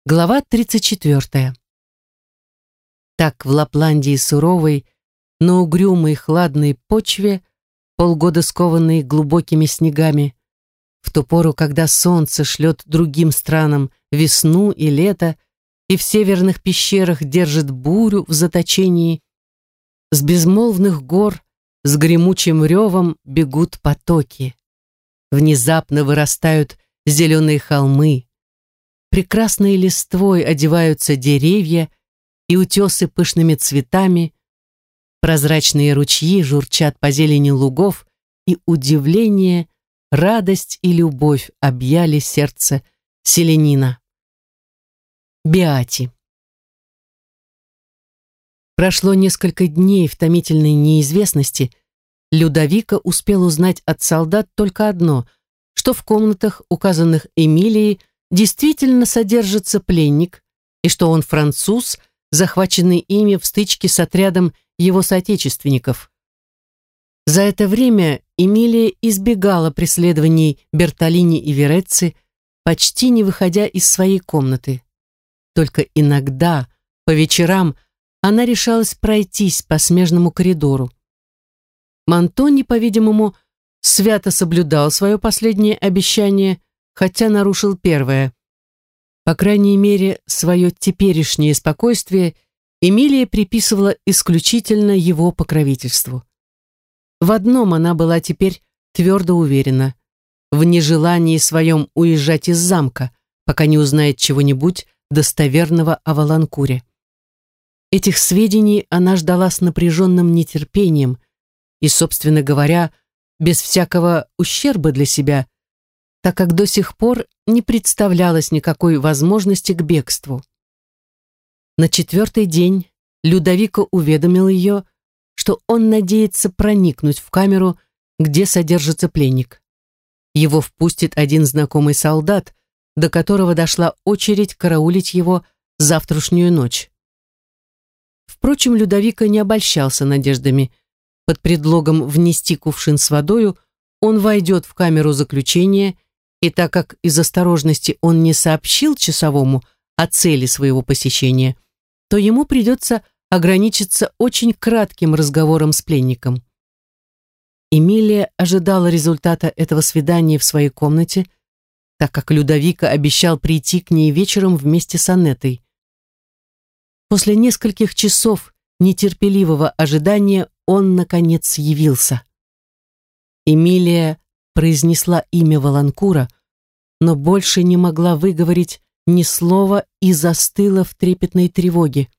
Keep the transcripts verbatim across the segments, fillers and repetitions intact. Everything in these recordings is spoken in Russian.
Глава тридцать четвёртая. Так в Лапландии суровой, на угрюмой хладной почве, полгода скованной глубокими снегами, в ту пору, когда солнце шлет другим странам весну и лето, и в северных пещерах держит бурю в заточении, с безмолвных гор с гремучим ревом бегут потоки. Внезапно вырастают зеленые холмы, прекрасной листвой одеваются деревья и утесы пышными цветами, прозрачные ручьи журчат по зелени лугов, и удивление, радость и любовь объяли сердце селянина. Беати. Прошло несколько дней в томительной неизвестности. Людовика успел узнать от солдат только одно, что в комнатах, указанных Эмилией, действительно содержится пленник, и что он француз, захваченный ими в стычке с отрядом его соотечественников. За это время Эмилия избегала преследований Бертолини и Верецци, почти не выходя из своей комнаты. Только иногда, по вечерам, она решалась пройтись по смежному коридору. Монтони, по-видимому, свято соблюдал свое последнее обещание, хотя нарушил первое. По крайней мере, свое теперешнее спокойствие Эмилия приписывала исключительно его покровительству. В одном она была теперь твердо уверена: в нежелании своем уезжать из замка, пока не узнает чего-нибудь достоверного о Валанкуре. Этих сведений она ждала с напряженным нетерпением и, собственно говоря, без всякого ущерба для себя, так как до сих пор не представлялось никакой возможности к бегству. На четвертый день Людовико уведомил ее, что он надеется проникнуть в камеру, где содержится пленник. Его впустит один знакомый солдат, до которого дошла очередь караулить его завтрашнюю ночь. Впрочем, Людовико не обольщался надеждами. Под предлогом внести кувшин с водою он войдет в камеру заключения, и так как из осторожности он не сообщил часовому о цели своего посещения, то ему придется ограничиться очень кратким разговором с пленником. Эмилия ожидала результата этого свидания в своей комнате, так как Людовико обещал прийти к ней вечером вместе с Аннетой. После нескольких часов нетерпеливого ожидания он, наконец, явился. Эмилия произнесла имя Валанкура, но больше не могла выговорить ни слова и застыла в трепетной тревоге.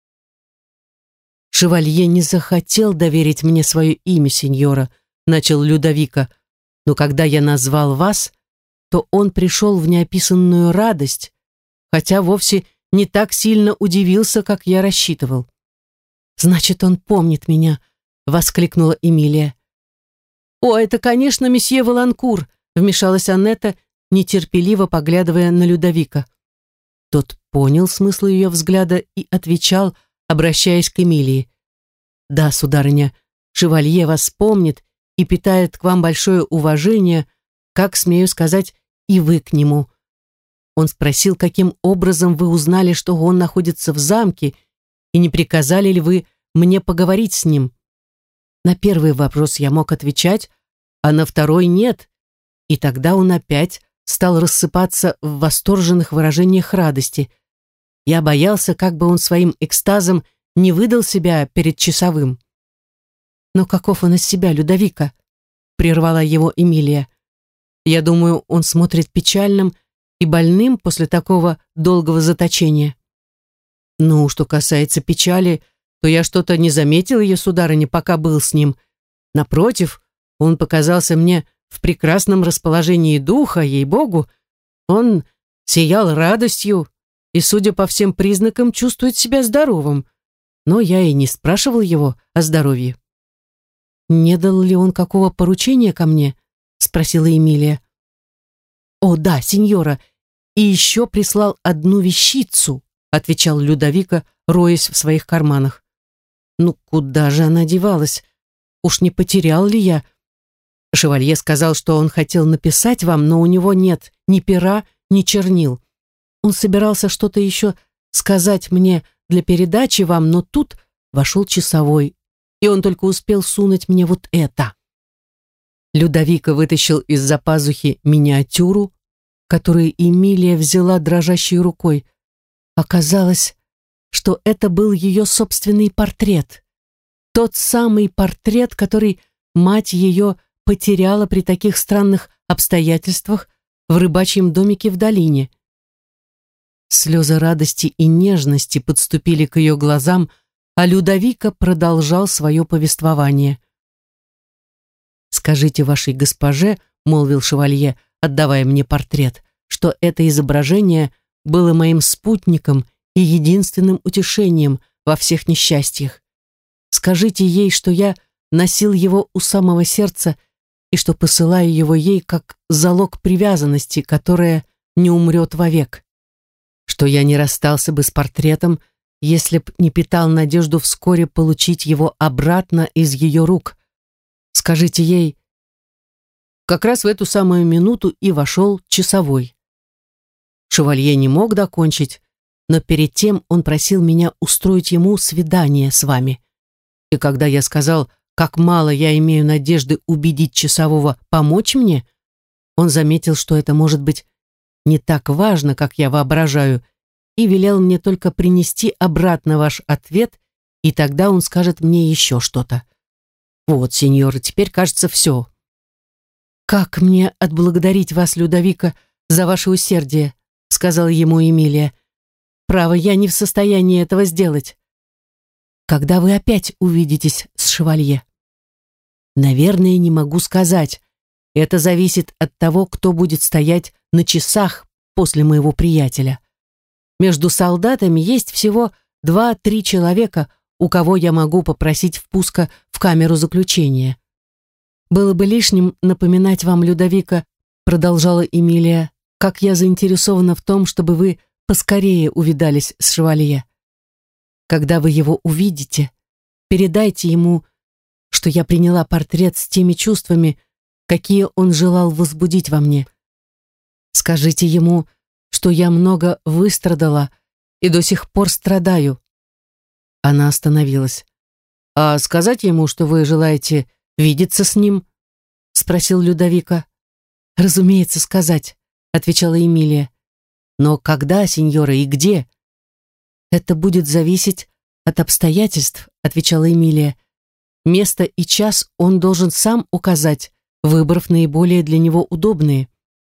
«Шевалье не захотел доверить мне свое имя, сеньора», — начал Людовико, «но когда я назвал вас, то он пришел в неописанную радость, хотя вовсе не так сильно удивился, как я рассчитывал». «Значит, он помнит меня», — воскликнула Эмилия. «О, это, конечно, месье Валанкур», — вмешалась Аннета, нетерпеливо поглядывая на Людовико. Тот понял смысл ее взгляда и отвечал, обращаясь к Эмилии: «Да, сударыня, шевалье вас помнит и питает к вам большое уважение, как, смею сказать, и вы к нему. Он спросил, каким образом вы узнали, что он находится в замке, и не приказали ли вы мне поговорить с ним. На первый вопрос я мог отвечать, а на второй нет, и тогда он опять стал рассыпаться в восторженных выражениях радости. Я боялся, как бы он своим экстазом не выдал себя перед часовым». «Но каков он из себя, Людовико?» — прервала его Эмилия. «Я думаю, он смотрит печальным и больным после такого долгого заточения». «Ну, что касается печали, то я что-то не заметил ее, сударыня, пока был с ним. Напротив, он показался мне в прекрасном расположении духа, ей-богу. Он сиял радостью и, судя по всем признакам, чувствует себя здоровым. Но я и не спрашивал его о здоровье». «Не дал ли он какого поручения ко мне?» — спросила Эмилия. «О, да, сеньора, и еще прислал одну вещицу», — отвечал Людовико, роясь в своих карманах. «Ну, куда же она девалась? Уж не потерял ли я? Шевалье сказал, что он хотел написать вам, но у него нет ни пера, ни чернил. он собирался что-то еще сказать мне для передачи вам, но тут вошел часовой, и он только успел сунуть мне вот это». Людовико вытащил из-за пазухи миниатюру, которую Эмилия взяла дрожащей рукой. Оказалось, что это был ее собственный портрет. Тот самый портрет, который мать ее потеряла при таких странных обстоятельствах в рыбачьем домике в долине. Слезы радости и нежности подступили к ее глазам, а Людовико продолжал свое повествование. «Скажите вашей госпоже, — молвил шевалье, отдавая мне портрет, — что это изображение было моим спутником и единственным утешением во всех несчастьях. Скажите ей, что я носил его у самого сердца и что посылаю его ей как залог привязанности, которая не умрет вовек. Что я не расстался бы с портретом, если б не питал надежду вскоре получить его обратно из ее рук. Скажите ей...» Как раз в эту самую минуту и вошел часовой. Шевалье не мог докончить, но перед тем он просил меня устроить ему свидание с вами. И когда я сказал, как мало я имею надежды убедить часового помочь мне, он заметил, что это может быть не так важно, как я воображаю, и велел мне только принести обратно ваш ответ, и тогда он скажет мне еще что-то. Вот, сеньор, теперь, кажется, все. «Как мне отблагодарить вас, Людовико, за ваше усердие?» — сказала ему Эмилия. «Право, я не в состоянии этого сделать. Когда вы опять увидитесь с шевалье?» «Наверное, не могу сказать. Это зависит от того, кто будет стоять на часах после моего приятеля. Между солдатами есть всего два-три человека, у кого я могу попросить впуска в камеру заключения. Было бы лишним напоминать вам, Людовико, — продолжала Эмилия, — как я заинтересована в том, чтобы вы поскорее увидались с шевалье. Когда вы его увидите, передайте ему, что я приняла портрет с теми чувствами, какие он желал возбудить во мне. Скажите ему, что я много выстрадала и до сих пор страдаю». Она остановилась. «А сказать ему, что вы желаете видеться с ним?» — спросил Людовико. «Разумеется, сказать», — отвечала Эмилия. «Но когда, сеньора, и где?» «Это будет зависеть от обстоятельств», — отвечала Эмилия. «Место и час он должен сам указать, выбрав наиболее для него удобные».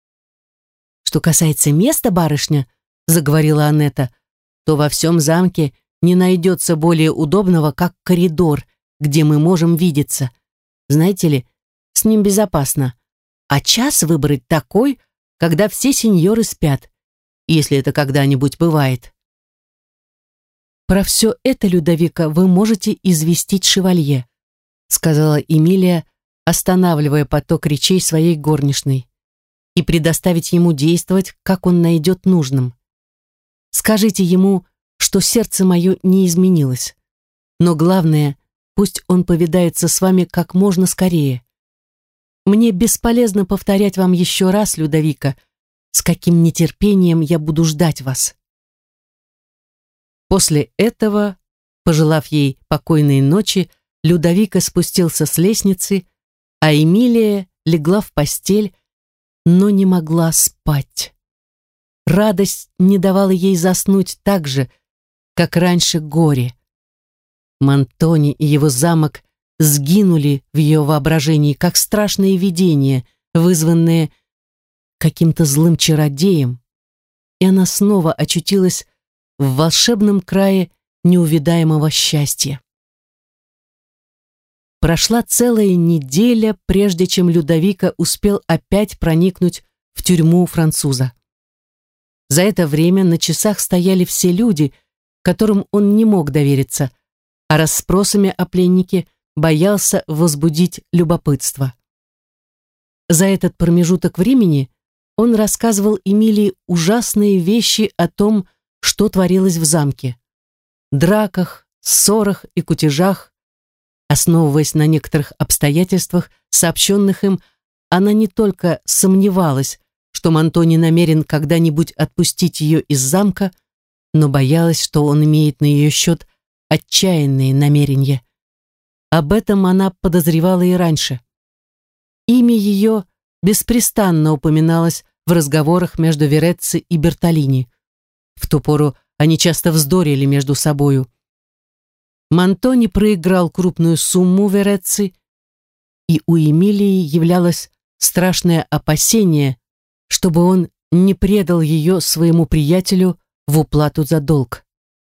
«Что касается места, барышня, — заговорила Аннета, — то во всем замке не найдется более удобного, как коридор, где мы можем видеться. Знаете ли, с ним безопасно. А час выбрать такой, когда все сеньоры спят, если это когда-нибудь бывает». «Про все это, Людовико, вы можете известить шевалье», — сказала Эмилия, останавливая поток речей своей горничной, «и предоставить ему действовать, как он найдет нужным. Скажите ему, что сердце мое не изменилось. Но главное, пусть он повидается с вами как можно скорее. Мне бесполезно повторять вам еще раз, Людовико, с каким нетерпением я буду ждать вас». После этого, пожелав ей покойной ночи, Людовико спустился с лестницы, а Эмилия легла в постель, но не могла спать. Радость не давала ей заснуть так же, как раньше горе. Монтони и его замок сгинули в ее воображении, как страшные видения, вызванные каким-то злым чародеем, и она снова очутилась в волшебном крае неувидаемого счастья. Прошла целая неделя, прежде чем Людовико успел опять проникнуть в тюрьму француза. За это время на часах стояли все люди, которым он не мог довериться, а расспросами о пленнике боялся возбудить любопытство. За этот промежуток времени он рассказывал Эмилии ужасные вещи о том, что творилось в замке. Драках, ссорах и кутежах. Основываясь на некоторых обстоятельствах, сообщенных им, она не только сомневалась, что Мантони намерен когда-нибудь отпустить ее из замка, но боялась, что он имеет на ее счет отчаянные намерения. Об этом она подозревала и раньше. Имя ее беспрестанно упоминалось в разговорах между Верецци и Бертолини. В ту пору они часто вздорили между собою. Мантони проиграл крупную сумму Верецци, и у Эмилии являлось страшное опасение, чтобы он не предал ее своему приятелю в уплату за долг.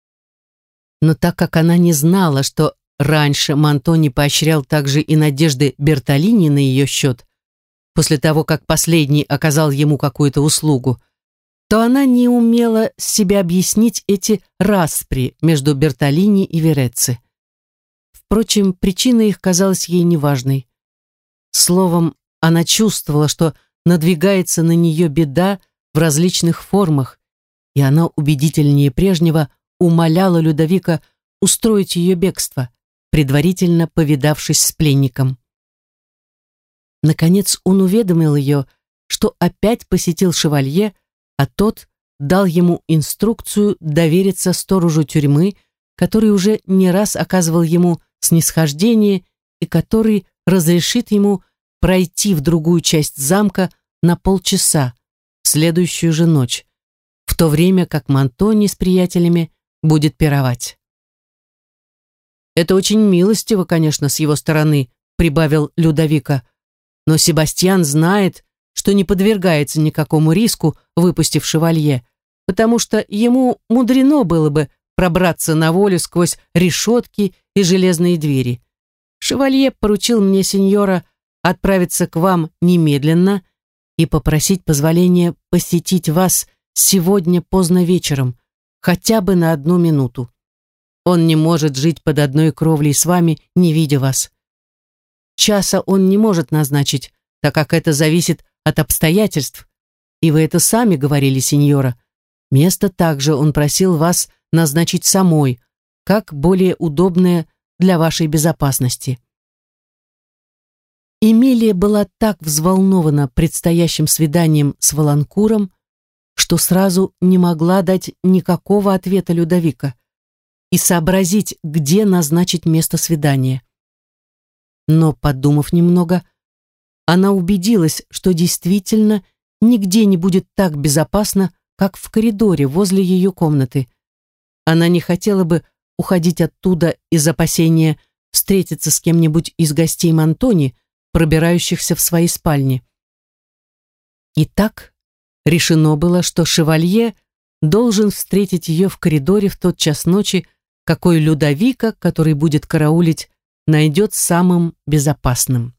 Но так как она не знала, что раньше Мантони поощрял также и надежды Бертолини на ее счет, после того, как последний оказал ему какую-то услугу, то она не умела себе объяснить эти распри между Бертолини и Верецци. Впрочем, причина их казалась ей неважной. Словом, она чувствовала, что надвигается на нее беда в различных формах, и она убедительнее прежнего умоляла Людовика устроить ее бегство, предварительно повидавшись с пленником. Наконец он уведомил ее, что опять посетил шевалье, а тот дал ему инструкцию довериться сторожу тюрьмы, который уже не раз оказывал ему снисхождение и который разрешит ему пройти в другую часть замка на полчаса в следующую же ночь, в то время как Мантони с приятелями будет пировать. «Это очень милостиво, конечно, с его стороны», прибавил Людовика, «но Себастьян знает, что не подвергается никакому риску, выпустив шевалье, потому что ему мудрено было бы пробраться на волю сквозь решетки и железные двери. Шевалье поручил мне, сеньора, отправиться к вам немедленно и попросить позволения посетить вас сегодня поздно вечером, хотя бы на одну минуту. Он не может жить под одной кровлей с вами, не видя вас. Часа он не может назначить, так как это зависит от обстоятельств, и вы это сами говорили, сеньора. Место также он просил вас назначить самой, как более удобное для вашей безопасности». Эмилия была так взволнована предстоящим свиданием с Валанкуром, что сразу не могла дать никакого ответа Людовика и сообразить, где назначить место свидания. Но, подумав немного, она убедилась, что действительно нигде не будет так безопасно, как в коридоре возле ее комнаты. Она не хотела бы уходить оттуда из опасения встретиться с кем-нибудь из гостей Мантони, пробирающихся в свои спальни. Итак, решено было, что шевалье должен встретить ее в коридоре в тот час ночи, какой Людовика, который будет караулить, найдет самым безопасным.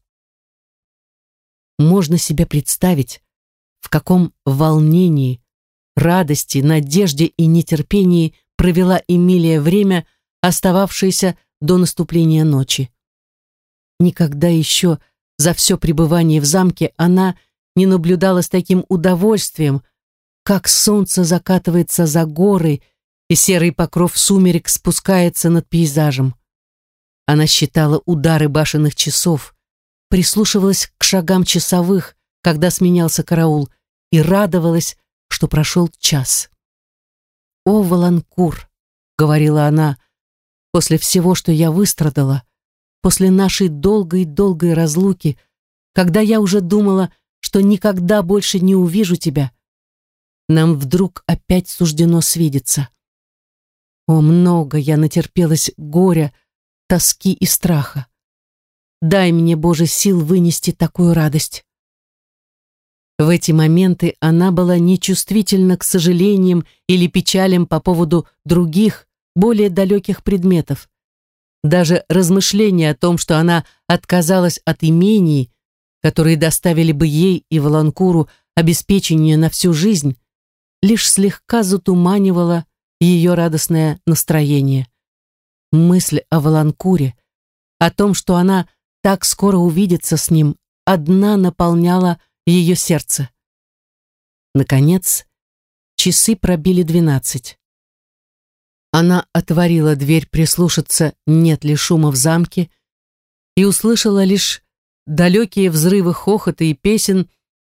Можно себе представить, в каком волнении, радости, надежде и нетерпении провела Эмилия время, остававшееся до наступления ночи. Никогда еще за все пребывание в замке она не наблюдала с таким удовольствием, как солнце закатывается за горы и серый покров сумерек спускается над пейзажем. Она считала удары башенных часов, прислушивалась к шагам часовых, когда сменялся караул, и радовалась, что прошел час. «О, Валанкур!» — говорила она, — «после всего, что я выстрадала, после нашей долгой-долгой разлуки, когда я уже думала, что никогда больше не увижу тебя, нам вдруг опять суждено свидеться. О, много я натерпелась горя, тоски и страха. Дай мне, Боже, сил вынести такую радость». В эти моменты она была нечувствительна к сожалениям или печалям по поводу других, более далеких предметов. Даже размышления о том, что она отказалась от имений, которые доставили бы ей и Валанкуру обеспечение на всю жизнь, лишь слегка затуманивало ее радостное настроение. Мысль о Валанкуре, о том, что она так скоро увидится с ним, одна наполняла ее сердце. Наконец, часы пробили двенадцать. Она отворила дверь прислушаться, нет ли шума в замке, и услышала лишь далекие взрывы хохота и песен,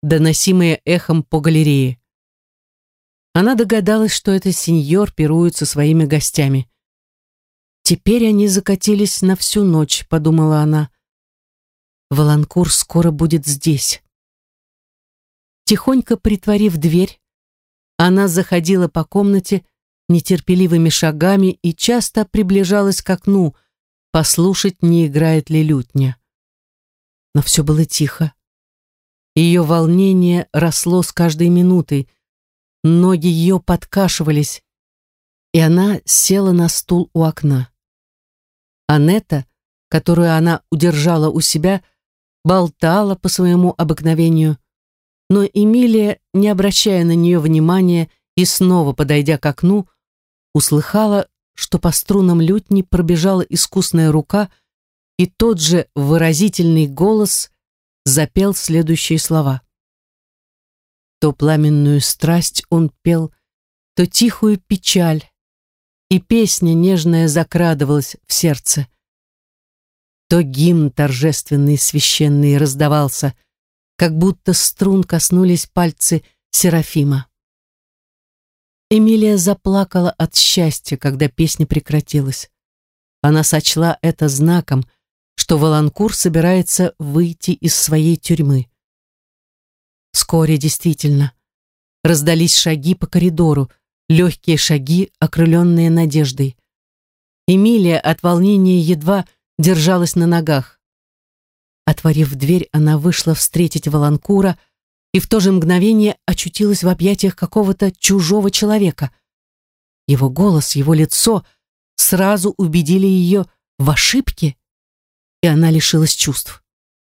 доносимые эхом по галерее. Она догадалась, что это сеньор пирует со своими гостями. «Теперь они закатились на всю ночь», — подумала она. «Валанкур скоро будет здесь». Тихонько притворив дверь, она заходила по комнате нетерпеливыми шагами и часто приближалась к окну, послушать, не играет ли лютня. Но все было тихо. Ее волнение росло с каждой минутой, ноги ее подкашивались, и она села на стул у окна. Анетта, которую она удержала у себя, болтала по своему обыкновению, но Эмилия, не обращая на нее внимания и снова подойдя к окну, услыхала, что по струнам лютни пробежала искусная рука, и тот же выразительный голос запел следующие слова. То пламенную страсть он пел, то тихую печаль, и песня нежная закрадывалась в сердце. То гимн торжественный священный раздавался, как будто струн коснулись пальцы Серафима. Эмилия заплакала от счастья, когда песня прекратилась. Она сочла это знаком, что Валанкур собирается выйти из своей тюрьмы. Вскоре действительно раздались шаги по коридору, легкие шаги, окрыленные надеждой. Эмилия от волнения едва держалась на ногах. Отворив дверь, она вышла встретить Валанкура и в то же мгновение очутилась в объятиях какого-то чужого человека. Его голос, его лицо сразу убедили ее в ошибке, и она лишилась чувств.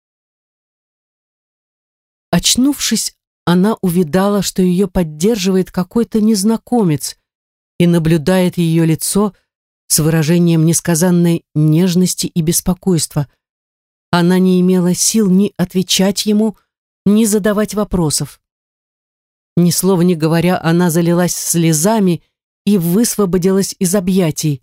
Очнувшись, она увидала, что ее поддерживает какой-то незнакомец и наблюдает ее лицо с выражением несказанной нежности и беспокойства. Она не имела сил ни отвечать ему, ни задавать вопросов. Ни слова не говоря, она залилась слезами и высвободилась из объятий.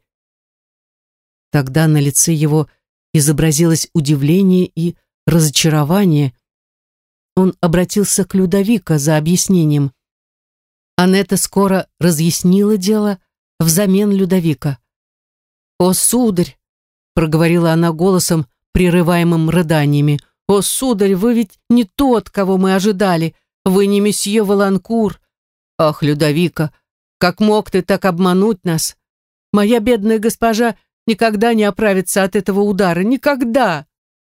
Тогда на лице его изобразилось удивление и разочарование. Он обратился к Людовико за объяснением. Анетта скоро разъяснила дело взамен Людовико. «О, сударь!» — проговорила она голосом, прерываемым рыданиями. «О, сударь, вы ведь не тот, кого мы ожидали. Вы не месье Валанкур. Ах, Людовико, как мог ты так обмануть нас? Моя бедная госпожа никогда не оправится от этого удара. Никогда!»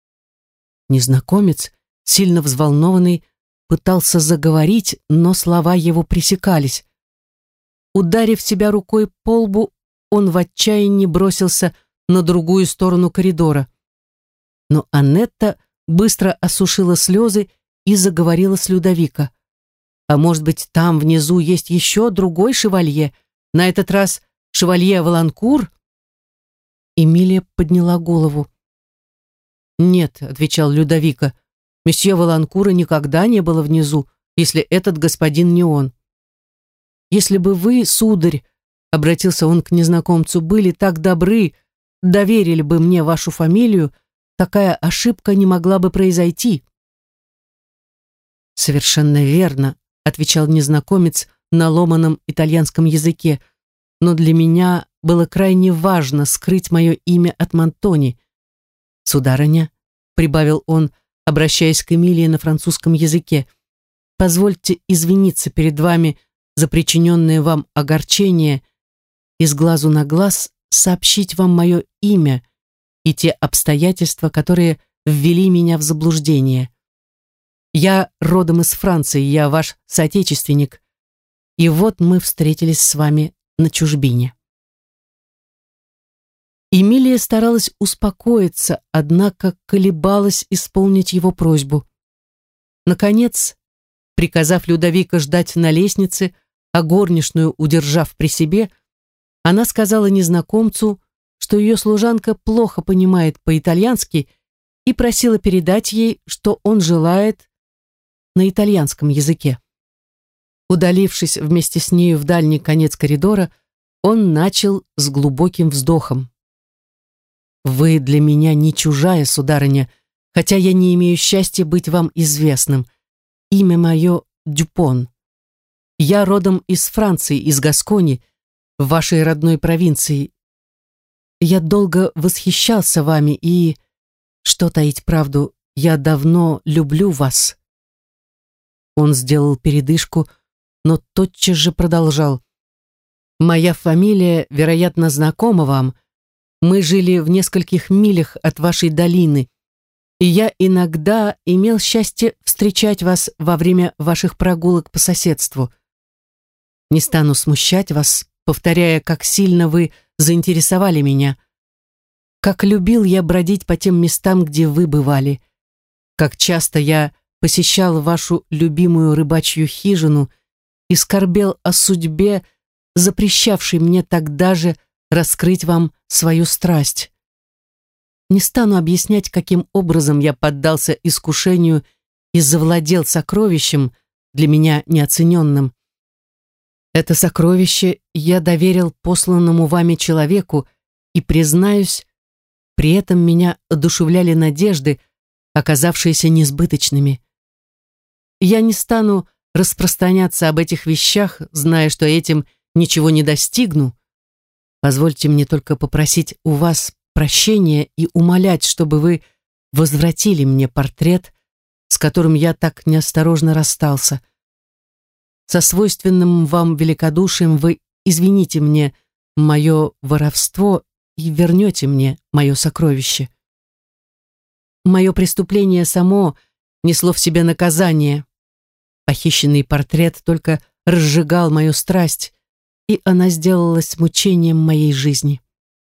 Незнакомец, сильно взволнованный, пытался заговорить, но слова его пресекались. Ударив себя рукой по лбу, он в отчаянии бросился на другую сторону коридора. Но Анетта быстро осушила слезы и заговорила с Людовико. «А может быть, там внизу есть еще другой шевалье? На этот раз шевалье Валанкур?» Эмилия подняла голову. «Нет», — отвечал Людовико, — «месье Валанкура никогда не было внизу, если этот господин не он. Если бы вы, сударь, — обратился он к незнакомцу, — были так добры, доверили бы мне вашу фамилию, такая ошибка не могла бы произойти». «Совершенно верно», — отвечал незнакомец на ломаном итальянском языке, «но для меня было крайне важно скрыть мое имя от Монтони. Сударыня», — прибавил он, обращаясь к Эмилии на французском языке, «позвольте извиниться перед вами за причиненное вам огорчение и с глазу на глаз сообщить вам мое имя и те обстоятельства, которые ввели меня в заблуждение. Я родом из Франции, я ваш соотечественник, и вот мы встретились с вами на чужбине». Эмилия старалась успокоиться, однако колебалась исполнить его просьбу. Наконец, приказав Людовико ждать на лестнице, а горничную удержав при себе, она сказала незнакомцу, что ее служанка плохо понимает по-итальянски, и просила передать ей, что он желает на итальянском языке. Удалившись вместе с нею в дальний конец коридора, он начал с глубоким вздохом. «Вы для меня не чужая, сударыня, хотя я не имею счастья быть вам известным. имя мое Дюпон. Я родом из Франции, из Гаскони, в вашей родной провинции. Я долго восхищался вами и, что таить правду, я давно люблю вас». Он сделал передышку, но тотчас же продолжал. «Моя фамилия, вероятно, знакома вам. Мы жили в нескольких милях от вашей долины, и я иногда имел счастье встречать вас во время ваших прогулок по соседству. Не стану смущать вас, повторяя, как сильно вы заинтересовали меня. Как любил я бродить по тем местам, где вы бывали. Как часто я посещал вашу любимую рыбачью хижину и скорбел о судьбе, запрещавшей мне тогда же раскрыть вам свою страсть. Не стану объяснять, каким образом я поддался искушению и завладел сокровищем, для меня неоцененным. Это сокровище я доверил посланному вами человеку, и, признаюсь, при этом меня одушевляли надежды, оказавшиеся несбыточными. Я не стану распространяться об этих вещах, зная, что этим ничего не достигну. Позвольте мне только попросить у вас прощения и умолять, чтобы вы возвратили мне портрет, с которым я так неосторожно расстался. Со свойственным вам великодушием вы извините мне мое воровство и вернете мне мое сокровище. Мое преступление само несло в себе наказание. Похищенный портрет только разжигал мою страсть, и она сделалась мучением моей жизни».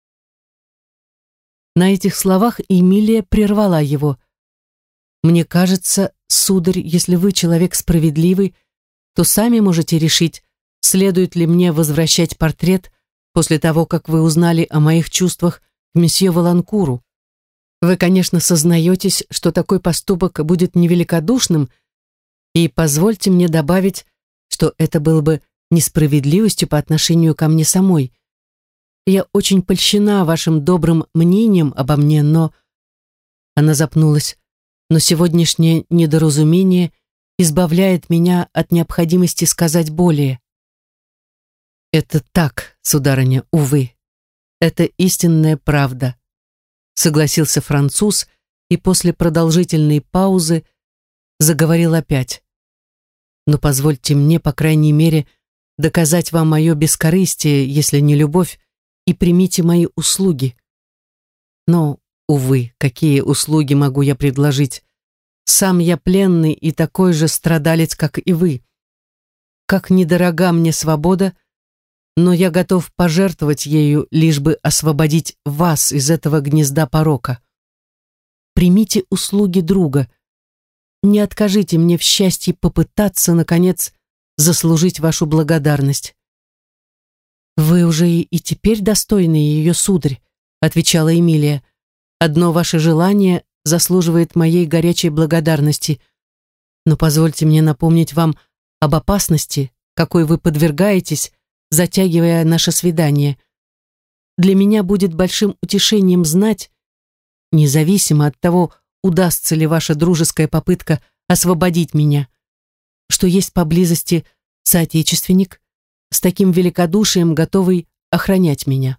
На этих словах Эмилия прервала его. «Мне кажется, сударь, если вы человек справедливый, то сами можете решить, следует ли мне возвращать портрет после того, как вы узнали о моих чувствах к месье Воланкуру. Вы, конечно, сознаетесь, что такой поступок будет невеликодушным, и позвольте мне добавить, что это было бы несправедливостью по отношению ко мне самой. Я очень польщена вашим добрым мнением обо мне, но...» Она запнулась. «Но сегодняшнее недоразумение избавляет меня от необходимости сказать более». «Это так, сударыня, увы. Это истинная правда», — согласился француз и после продолжительной паузы заговорил опять. «Но позвольте мне, по крайней мере, доказать вам мое бескорыстие, если не любовь, и примите мои услуги. Но, увы, какие услуги могу я предложить? Сам я пленный и такой же страдалец, как и вы. Как недорога мне свобода, но я готов пожертвовать ею, лишь бы освободить вас из этого гнезда порока. Примите услуги друга. Не откажите мне в счастье попытаться, наконец, заслужить вашу благодарность». «Вы уже и теперь достойны ее, сударь», — отвечала Эмилия. «Одно ваше желание заслуживает моей горячей благодарности. Но позвольте мне напомнить вам об опасности, какой вы подвергаетесь, затягивая наше свидание. Для меня будет большим утешением знать, независимо от того, удастся ли ваша дружеская попытка освободить меня, что есть поблизости соотечественник, с таким великодушием готовый охранять меня».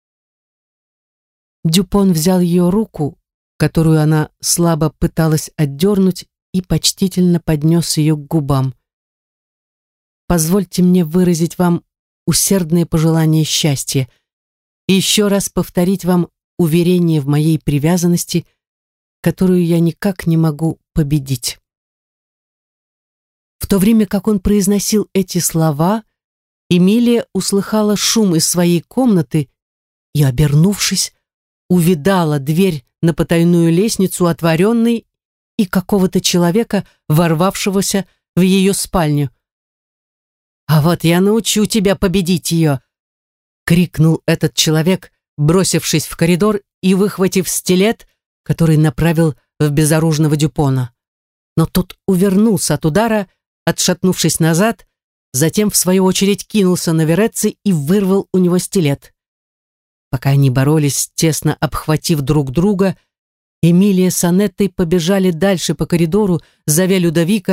Дюпон взял ее руку, которую она слабо пыталась отдернуть, и почтительно поднес ее к губам. «Позвольте мне выразить вам усердное пожелание счастья и еще раз повторить вам уверение в моей привязанности, которую я никак не могу победить». В то время как он произносил эти слова, Эмилия услыхала шум из своей комнаты и, обернувшись, увидала дверь на потайную лестницу отворенной и какого-то человека, ворвавшегося в ее спальню. «А вот я научу тебя победить ее!» — крикнул этот человек, бросившись в коридор и выхватив стилет, который направил в безоружного Дюпона. Но тот увернулся от удара, отшатнувшись назад, затем, в свою очередь, кинулся на Верецци и вырвал у него стилет. Пока они боролись, тесно обхватив друг друга, Эмилия с Анеттой побежали дальше по коридору, зовя Людовика,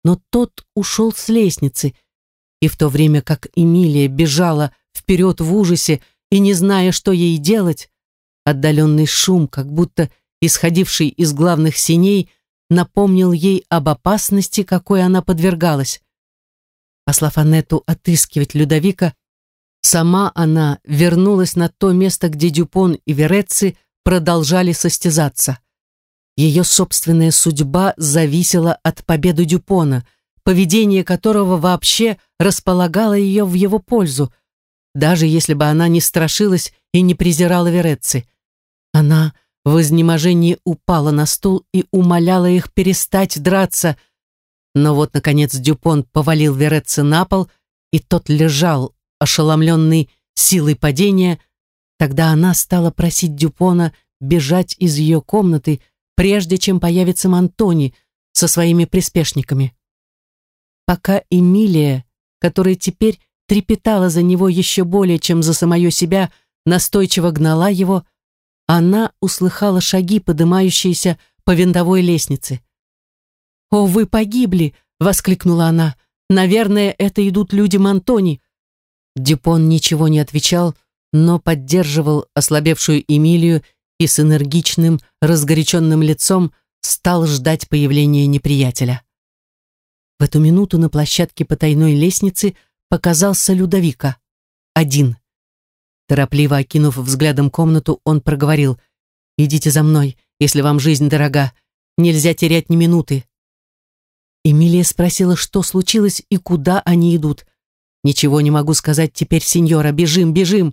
но тот ушел с лестницы, и в то время как Эмилия бежала вперед в ужасе и не зная, что ей делать, отдаленный шум, как будто исходивший из главных сеней, напомнил ей об опасности, какой она подвергалась. Послав Аннету отыскивать Людовика, сама она вернулась на то место, где Дюпон и Верецци продолжали состязаться. Ее собственная судьба зависела от победы Дюпона, поведение которого вообще располагало ее в его пользу, даже если бы она не страшилась и не презирала Верецци. Она в изнеможении упала на стул и умоляла их перестать драться, но вот, наконец, Дюпон повалил Верецци на пол, и тот лежал, ошеломленный силой падения. Тогда она стала просить Дюпона бежать из ее комнаты, прежде чем появится Монтони со своими приспешниками. Пока Эмилия, которая теперь трепетала за него еще более, чем за самое себя, настойчиво гнала его, она услыхала шаги, поднимающиеся по винтовой лестнице. «О, вы погибли!» — воскликнула она. «Наверное, это идут люди Монтони». Дюпон ничего не отвечал, но поддерживал ослабевшую Эмилию и с энергичным, разгоряченным лицом стал ждать появления неприятеля. В эту минуту на площадке потайной лестницы показался Людовика. Один. Торопливо окинув взглядом комнату, он проговорил: «Идите за мной, если вам жизнь дорога. Нельзя терять ни минуты». Эмилия спросила, что случилось и куда они идут. «Ничего не могу сказать теперь, сеньора. Бежим, бежим!»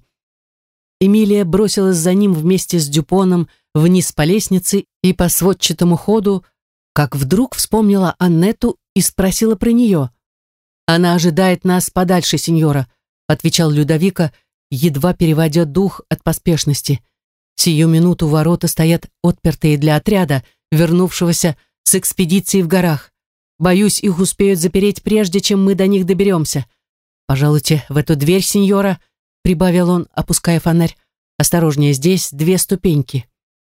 Эмилия бросилась за ним вместе с Дюпоном вниз по лестнице и по сводчатому ходу, как вдруг вспомнила Аннету и спросила про нее. «Она ожидает нас подальше, сеньора», — отвечал Людовика, едва переводя дух от поспешности. «Сию минуту ворота стоят отпертые для отряда, вернувшегося с экспедиции в горах. Боюсь, их успеют запереть, прежде чем мы до них доберемся. Пожалуйте в эту дверь, сеньора», — прибавил он, опуская фонарь. «Осторожнее, здесь две ступеньки».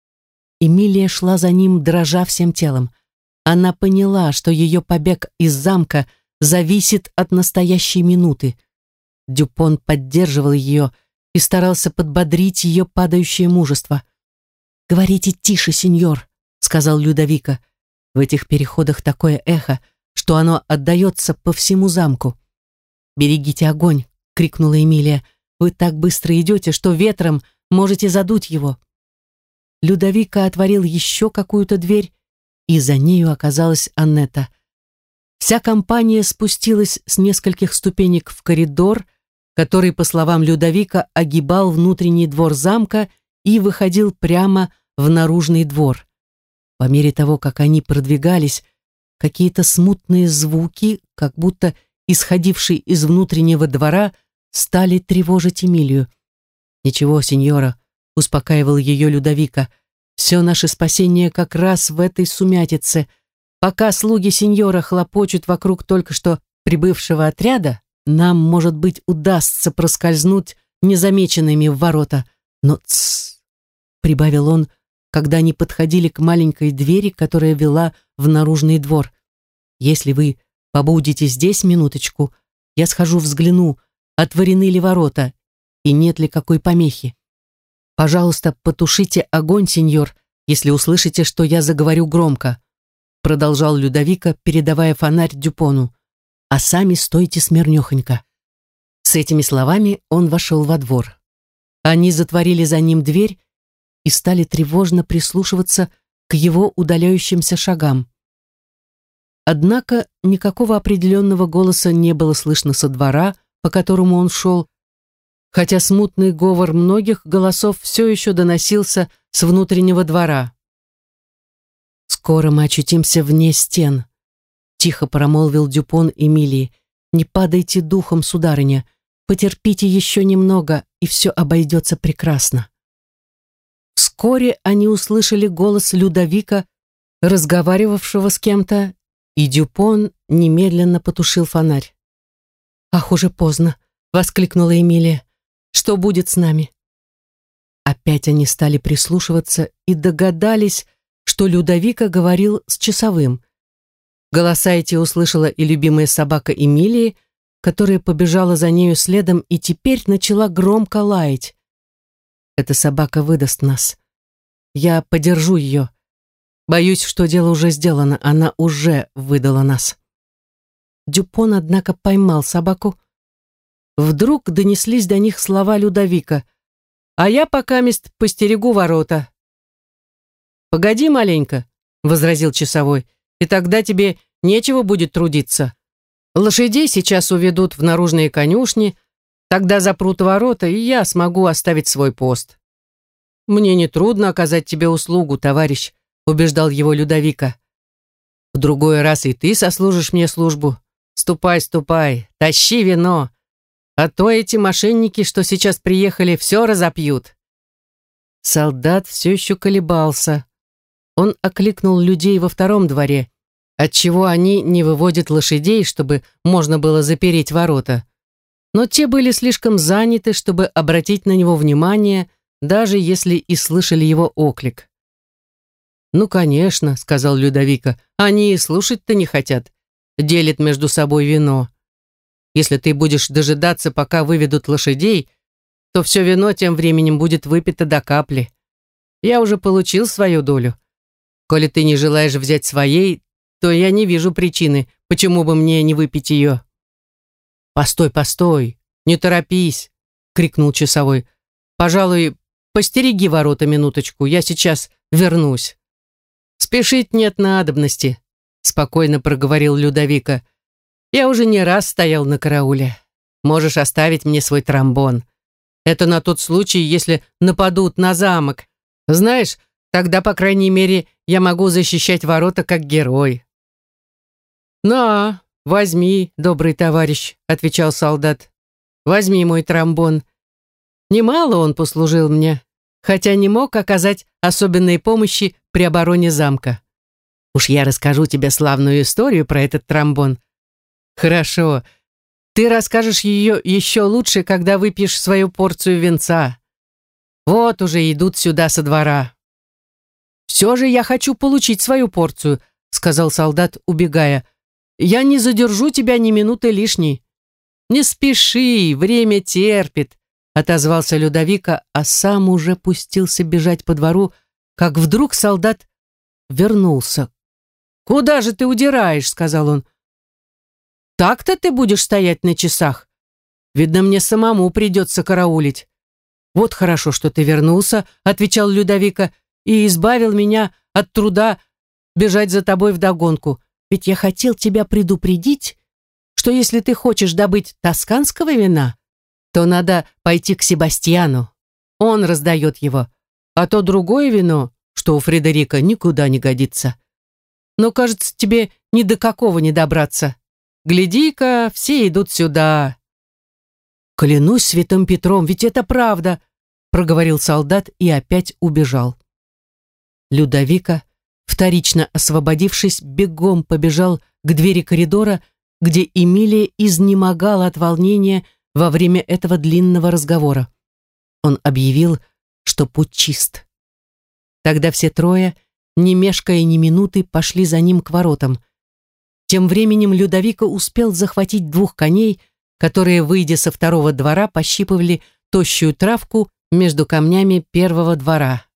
Эмилия шла за ним, дрожа всем телом. Она поняла, что ее побег из замка зависит от настоящей минуты. Дюпон поддерживал ее и старался подбодрить ее падающее мужество. «Говорите тише, сеньор», — сказал Людовика. «В этих переходах такое эхо, что оно отдается по всему замку». «Берегите огонь», — крикнула Эмилия. «Вы так быстро идете, что ветром можете задуть его». Людовика отворил еще какую-то дверь, и за нею оказалась Аннета. Вся компания спустилась с нескольких ступенек в коридор, который, по словам Людовика, огибал внутренний двор замка и выходил прямо в наружный двор. По мере того, как они продвигались, какие-то смутные звуки, как будто исходившие из внутреннего двора, стали тревожить Эмилию. «Ничего, сеньора», — успокаивал ее Людовика, — «все наше спасение как раз в этой сумятице. Пока слуги сеньора хлопочут вокруг только что прибывшего отряда, нам, может быть, удастся проскользнуть незамеченными в ворота. Но тссс», — прибавил он, когда они подходили к маленькой двери, которая вела в наружный двор. «Если вы побудете здесь минуточку, я схожу взгляну, отворены ли ворота и нет ли какой помехи. Пожалуйста, потушите огонь, сеньор, если услышите, что я заговорю громко», продолжал Людовика, передавая фонарь Дюпону. «А сами стойте смирнёхонько». С этими словами он вошел во двор. Они затворили за ним дверь и стали тревожно прислушиваться к его удаляющимся шагам. Однако никакого определенного голоса не было слышно со двора, по которому он шел, хотя смутный говор многих голосов все еще доносился с внутреннего двора. «Скоро мы очутимся вне стен», — тихо промолвил Дюпон Эмилии. «Не падайте духом, сударыня, потерпите еще немного, и все обойдется прекрасно». Вскоре они услышали голос Людовика, разговаривавшего с кем-то, и Дюпон немедленно потушил фонарь. «Ах, уже поздно!» — воскликнула Эмилия. «Что будет с нами?» Опять они стали прислушиваться и догадались, что Людовика говорил с часовым. Голоса эти услышала и любимая собака Эмилии, которая побежала за нею следом и теперь начала громко лаять. Эта собака выдаст нас. Я подержу ее. Боюсь, что дело уже сделано, она уже выдала нас. Дюпон, однако, поймал собаку. Вдруг донеслись до них слова Людовика: «А я покамест постерегу ворота». «Погоди маленько», — возразил часовой, «и тогда тебе нечего будет трудиться. Лошадей сейчас уведут в наружные конюшни, тогда запрут ворота, и я смогу оставить свой пост». «Мне нетрудно оказать тебе услугу, товарищ», — убеждал его Людовика. «В другой раз и ты сослужишь мне службу. Ступай, ступай, тащи вино, а то эти мошенники, что сейчас приехали, все разопьют». Солдат все еще колебался. Он окликнул людей во втором дворе, отчего они не выводят лошадей, чтобы можно было запереть ворота. Но те были слишком заняты, чтобы обратить на него внимание, даже если и слышали его оклик. «Ну, конечно», — сказал Людовика, — «они и слушать-то не хотят. Делят между собой вино. Если ты будешь дожидаться, пока выведут лошадей, то все вино тем временем будет выпито до капли. Я уже получил свою долю. Коли ты не желаешь взять своей, то я не вижу причины, почему бы мне не выпить ее». «Постой, постой, не торопись», — крикнул часовой. «Пожалуй, постереги ворота минуточку, я сейчас вернусь». «Спешить нет надобности», — спокойно проговорил Людовика. «Я уже не раз стоял на карауле. Можешь оставить мне свой тромбон. Это на тот случай, если нападут на замок. Знаешь, тогда, по крайней мере, я могу защищать ворота как герой». «На, возьми, добрый товарищ», — отвечал солдат. «Возьми мой тромбон. Немало он послужил мне, хотя не мог оказать особенной помощи при обороне замка. Уж я расскажу тебе славную историю про этот тромбон». «Хорошо. Ты расскажешь ее еще лучше, когда выпьешь свою порцию винца. Вот уже идут сюда со двора». «Все же я хочу получить свою порцию», — сказал солдат, убегая. «Я не задержу тебя ни минуты лишней». «Не спеши, время терпит», — отозвался Людовика, а сам уже пустился бежать по двору, как вдруг солдат вернулся. «Куда же ты удираешь?» — сказал он. «Так-то ты будешь стоять на часах? Видно, мне самому придется караулить». «Вот хорошо, что ты вернулся», — отвечал Людовика, «и избавил меня от труда бежать за тобой вдогонку. Ведь я хотел тебя предупредить, что если ты хочешь добыть тосканского вина, то надо пойти к Себастьяну. Он раздает его, а то другое вино, что у Фредерика, никуда не годится. Но, кажется, тебе ни до какого не добраться. Гляди-ка, все идут сюда». «Клянусь святым Петром, ведь это правда», — проговорил солдат и опять убежал. Людовика, вторично освободившись, бегом побежал к двери коридора, где Эмилия изнемогала от волнения во время этого длинного разговора. Он объявил, что путь чист. Тогда все трое, не мешкая ни минуты, пошли за ним к воротам. Тем временем Людовика успел захватить двух коней, которые, выйдя со второго двора, пощипывали тощую травку между камнями первого двора.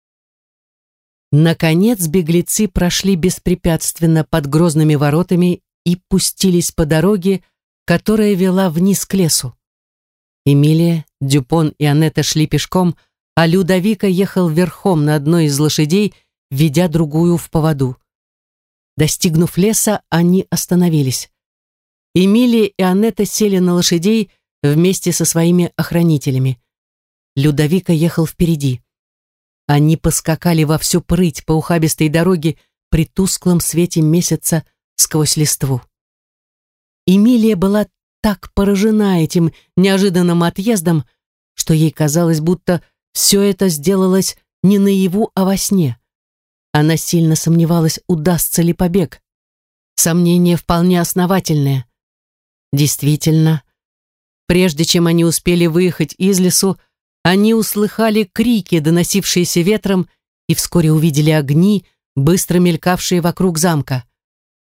Наконец беглецы прошли беспрепятственно под грозными воротами и пустились по дороге, которая вела вниз к лесу. Эмилия, Дюпон и Аннета шли пешком, а Людовика ехал верхом на одной из лошадей, ведя другую в поводу. Достигнув леса, они остановились. Эмилия и Аннета сели на лошадей вместе со своими охранителями. Людовика ехал впереди. Они поскакали во всю прыть по ухабистой дороге при тусклом свете месяца сквозь листву. Эмилия была так поражена этим неожиданным отъездом, что ей казалось, будто все это сделалось не наяву, а во сне. Она сильно сомневалась, удастся ли побег. Сомнение вполне основательное. Действительно, прежде чем они успели выехать из лесу, они услыхали крики, доносившиеся ветром, и вскоре увидели огни, быстро мелькавшие вокруг замка.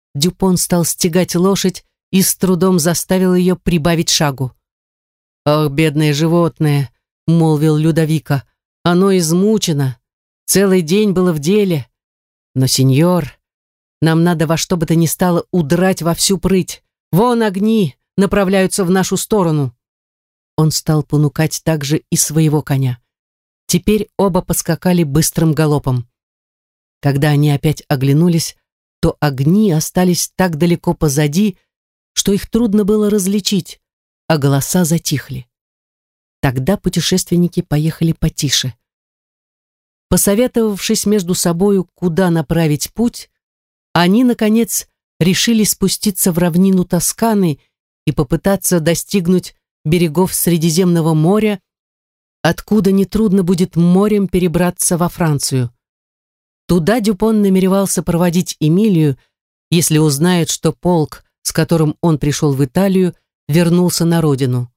Дюпон стал стегать лошадь и с трудом заставил ее прибавить шагу. «Ах, бедное животное!» — молвил Людовико. «Оно измучено. Целый день было в деле. Но, сеньор, нам надо во что бы то ни стало удрать во всю прыть. Вон огни направляются в нашу сторону». Он стал понукать также и своего коня. Теперь оба поскакали быстрым галопом. Когда они опять оглянулись, то огни остались так далеко позади, что их трудно было различить, а голоса затихли. Тогда путешественники поехали потише. Посоветовавшись между собою, куда направить путь, они, наконец, решили спуститься в равнину Тосканы и попытаться достигнуть берегов Средиземного моря, откуда нетрудно будет морем перебраться во Францию. Туда Дюпон намеревался проводить Эмилию, если узнает, что полк, с которым он пришел в Италию, вернулся на родину.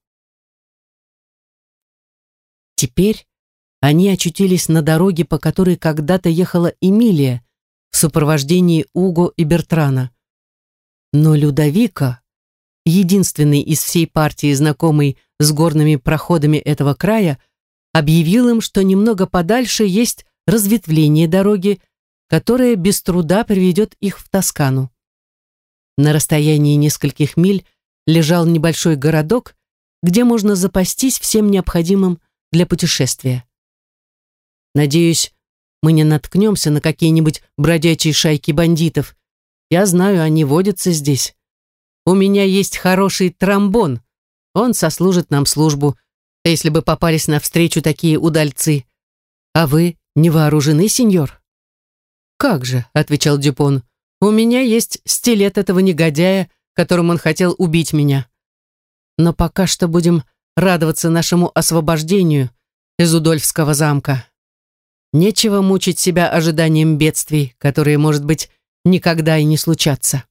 Теперь они очутились на дороге, по которой когда-то ехала Эмилия, в сопровождении Уго и Бертрана. Но Людовико, единственный из всей партии, знакомый с горными проходами этого края, объявил им, что немного подальше есть разветвление дороги, которое без труда приведет их в Тоскану. На расстоянии нескольких миль лежал небольшой городок, где можно запастись всем необходимым для путешествия. «Надеюсь, мы не наткнемся на какие-нибудь бродячие шайки бандитов. Я знаю, они водятся здесь. У меня есть хороший тромбон, он сослужит нам службу, если бы попались навстречу такие удальцы. А вы не вооружены, сеньор?» «Как же», — отвечал Дюпон, — «у меня есть стилет этого негодяя, которым он хотел убить меня. Но пока что будем радоваться нашему освобождению из Удольфского замка. Нечего мучить себя ожиданием бедствий, которые, может быть, никогда и не случатся».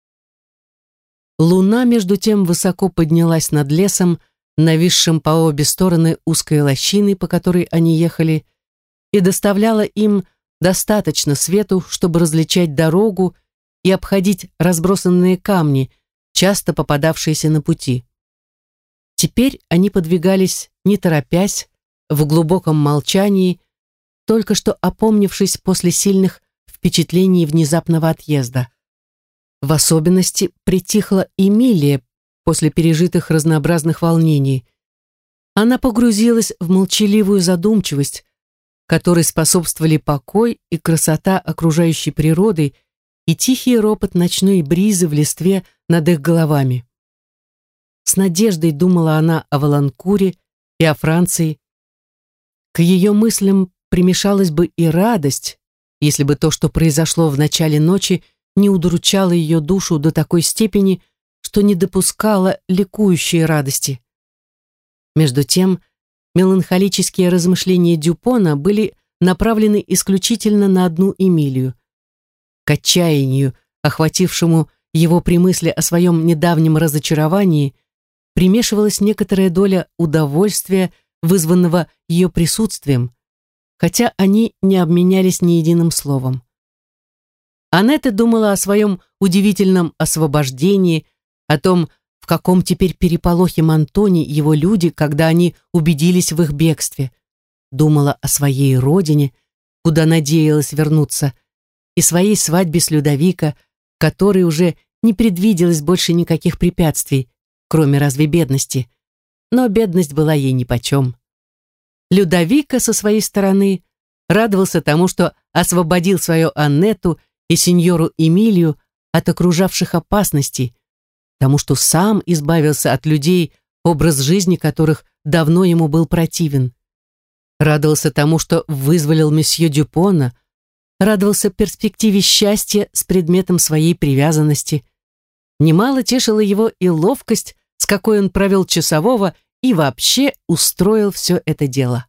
Луна, между тем, высоко поднялась над лесом, нависшим по обе стороны узкой лощины, по которой они ехали, и доставляла им достаточно свету, чтобы различать дорогу и обходить разбросанные камни, часто попадавшиеся на пути. Теперь они подвигались, не торопясь, в глубоком молчании, только что опомнившись после сильных впечатлений внезапного отъезда. В особенности притихла Эмилия после пережитых разнообразных волнений. Она погрузилась в молчаливую задумчивость, которой способствовали покой и красота окружающей природы и тихий ропот ночной бризы в листве над их головами. С надеждой думала она о Валанкуре и о Франции. К ее мыслям примешалась бы и радость, если бы то, что произошло в начале ночи, не удручало ее душу до такой степени, что не допускало ликующей радости. Между тем, меланхолические размышления Дюпона были направлены исключительно на одну Эмилию. К отчаянию, охватившему его при мысли о своем недавнем разочаровании, примешивалась некоторая доля удовольствия, вызванного ее присутствием, хотя они не обменялись ни единым словом. Анетта думала о своем удивительном освобождении, о том, в каком теперь переполохе Монтони и его люди, когда они убедились в их бегстве. Думала о своей родине, куда надеялась вернуться, и своей свадьбе с Людовико, которой уже не предвиделось больше никаких препятствий, кроме разве бедности. Но бедность была ей нипочем. Людовико со своей стороны радовался тому, что освободил свою Аннету и сеньору Эмилию от окружавших опасностей, тому, что сам избавился от людей, образ жизни которых давно ему был противен. Радовался тому, что вызволил месье Дюпона, радовался перспективе счастья с предметом своей привязанности. Немало тешила его и ловкость, с какой он провел часового и вообще устроил все это дело.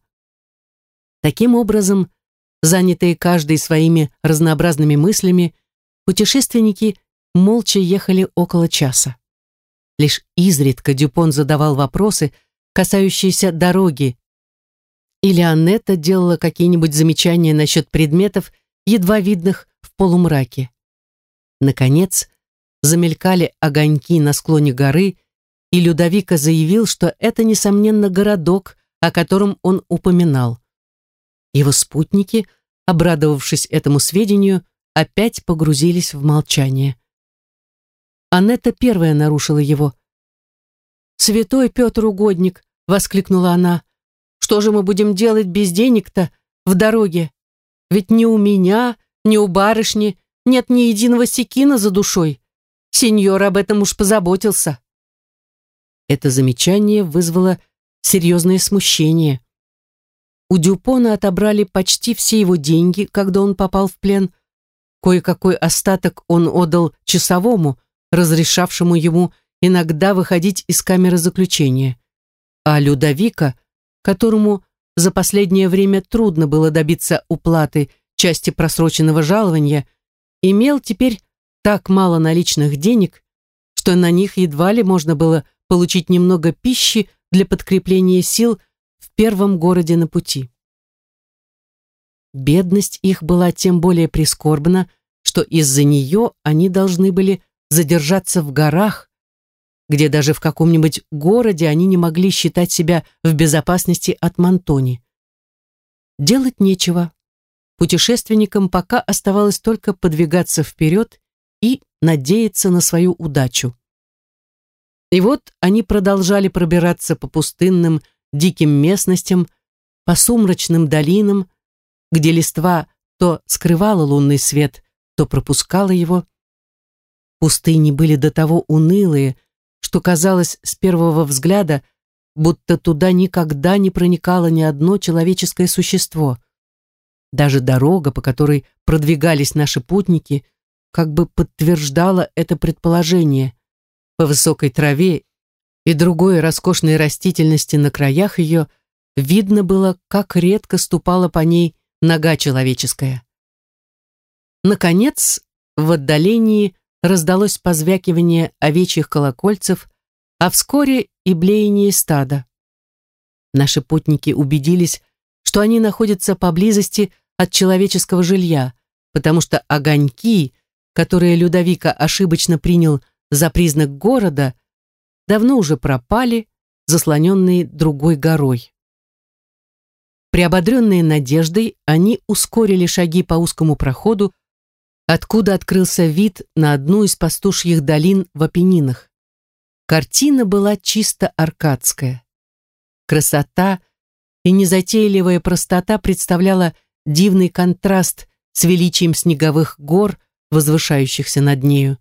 Таким образом, занятые каждый своими разнообразными мыслями, путешественники молча ехали около часа. Лишь изредка Дюпон задавал вопросы, касающиеся дороги, или Аннетта делала какие-нибудь замечания насчет предметов, едва видных в полумраке. Наконец, замелькали огоньки на склоне горы, и Людовико заявил, что это, несомненно, городок, о котором он упоминал. Его спутники, обрадовавшись этому сведению, опять погрузились в молчание. Аннетта первая нарушила его. «Святой Петр Угодник!» — воскликнула она. «Что же мы будем делать без денег-то в дороге? Ведь ни у меня, ни у барышни нет ни единого секина за душой. Сеньор об этом уж позаботился». Это замечание вызвало серьезное смущение. У Дюпона отобрали почти все его деньги, когда он попал в плен. Кое-какой остаток он отдал часовому, разрешавшему ему иногда выходить из камеры заключения. А Людовико, которому за последнее время трудно было добиться уплаты части просроченного жалования, имел теперь так мало наличных денег, что на них едва ли можно было получить немного пищи для подкрепления сил в первом городе на пути. Бедность их была тем более прискорбна, что из-за нее они должны были задержаться в горах, где даже в каком-нибудь городе они не могли считать себя в безопасности от Монтони. Делать нечего. Путешественникам пока оставалось только подвигаться вперед и надеяться на свою удачу. И вот они продолжали пробираться по пустынным, диким местностям, по сумрачным долинам, где листва то скрывала лунный свет, то пропускала его. Пустыни были до того унылые, что казалось с первого взгляда, будто туда никогда не проникало ни одно человеческое существо. Даже дорога, по которой продвигались наши путники, как бы подтверждала это предположение. По высокой траве и другой роскошной растительности на краях ее видно было, как редко ступала по ней нога человеческая. Наконец, в отдалении раздалось позвякивание овечьих колокольцев, а вскоре и блеяние стада. Наши путники убедились, что они находятся поблизости от человеческого жилья, потому что огоньки, которые Людовико ошибочно принял за признак города, давно уже пропали, заслоненные другой горой. Приободренные надеждой, они ускорили шаги по узкому проходу, откуда открылся вид на одну из пастушьих долин в Апеннинах. Картина была чисто аркадская. Красота и незатейливая простота представляла дивный контраст с величием снеговых гор, возвышающихся над нею.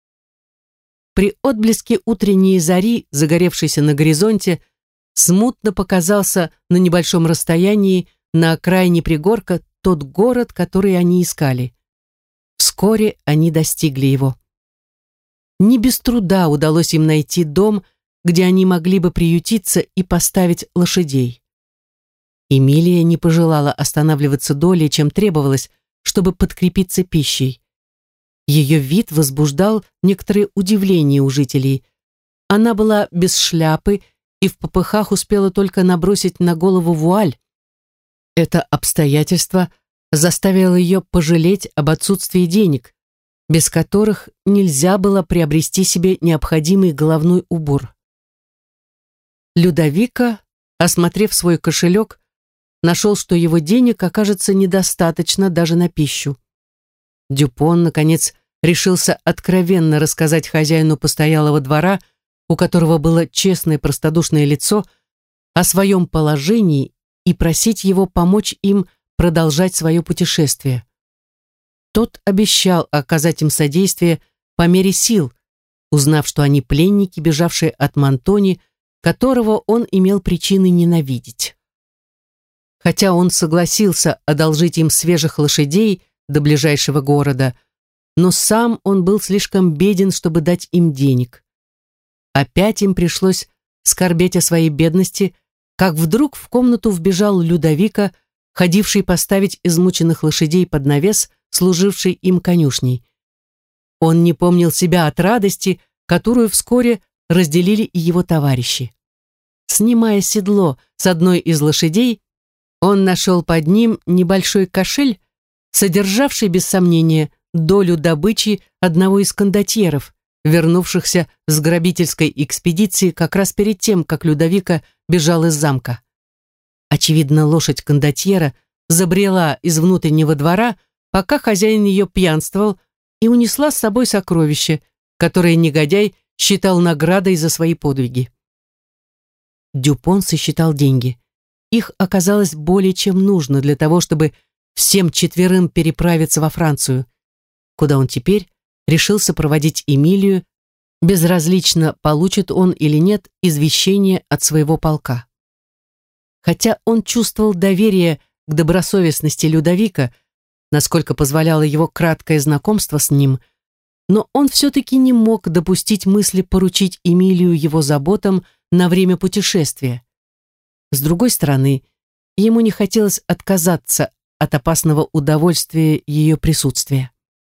При отблеске утренней зари, загоревшейся на горизонте, смутно показался на небольшом расстоянии на окраине пригорка тот город, который они искали. Вскоре они достигли его. Не без труда удалось им найти дом, где они могли бы приютиться и поставить лошадей. Эмилия не пожелала останавливаться долей, чем требовалось, чтобы подкрепиться пищей. Ее вид возбуждал некоторое удивление у жителей. Она была без шляпы и в попыхах успела только набросить на голову вуаль. Это обстоятельство заставило ее пожалеть об отсутствии денег, без которых нельзя было приобрести себе необходимый головной убор. Людовико, осмотрев свой кошелек, нашел, что его денег окажется недостаточно даже на пищу. Дюпон, наконец, решился откровенно рассказать хозяину постоялого двора, у которого было честное простодушное лицо, о своем положении и просить его помочь им продолжать свое путешествие. Тот обещал оказать им содействие по мере сил, узнав, что они пленники, бежавшие от Монтони, которого он имел причины ненавидеть. Хотя он согласился одолжить им свежих лошадей до ближайшего города, но сам он был слишком беден, чтобы дать им денег. Опять им пришлось скорбеть о своей бедности, как вдруг в комнату вбежал Людовико, ходивший поставить измученных лошадей под навес, служивший им конюшней. Он не помнил себя от радости, которую вскоре разделили и его товарищи. Снимая седло с одной из лошадей, он нашел под ним небольшой кошель, содержавший, без сомнения, долю добычи одного из кондотьеров, вернувшихся с грабительской экспедиции как раз перед тем, как Людовика бежал из замка. Очевидно, лошадь кондотьера забрела из внутреннего двора, пока хозяин ее пьянствовал, и унесла с собой сокровище, которое негодяй считал наградой за свои подвиги. Дюпон сосчитал деньги. Их оказалось более чем нужно для того, чтобы всем четверым переправиться во Францию, куда он теперь решился проводить Эмилию, безразлично, получит он или нет извещение от своего полка. Хотя он чувствовал доверие к добросовестности Людовика, насколько позволяло его краткое знакомство с ним, но он все-таки не мог допустить мысли поручить Эмилию его заботам на время путешествия. С другой стороны, ему не хотелось отказаться от опасного удовольствия ее присутствия.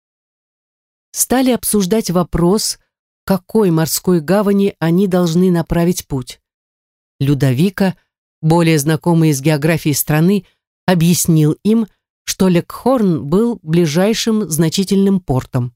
Стали обсуждать вопрос, к какой морской гавани они должны направить путь. Людовика, более знакомый с географией страны, объяснил им, что Лекхорн был ближайшим значительным портом.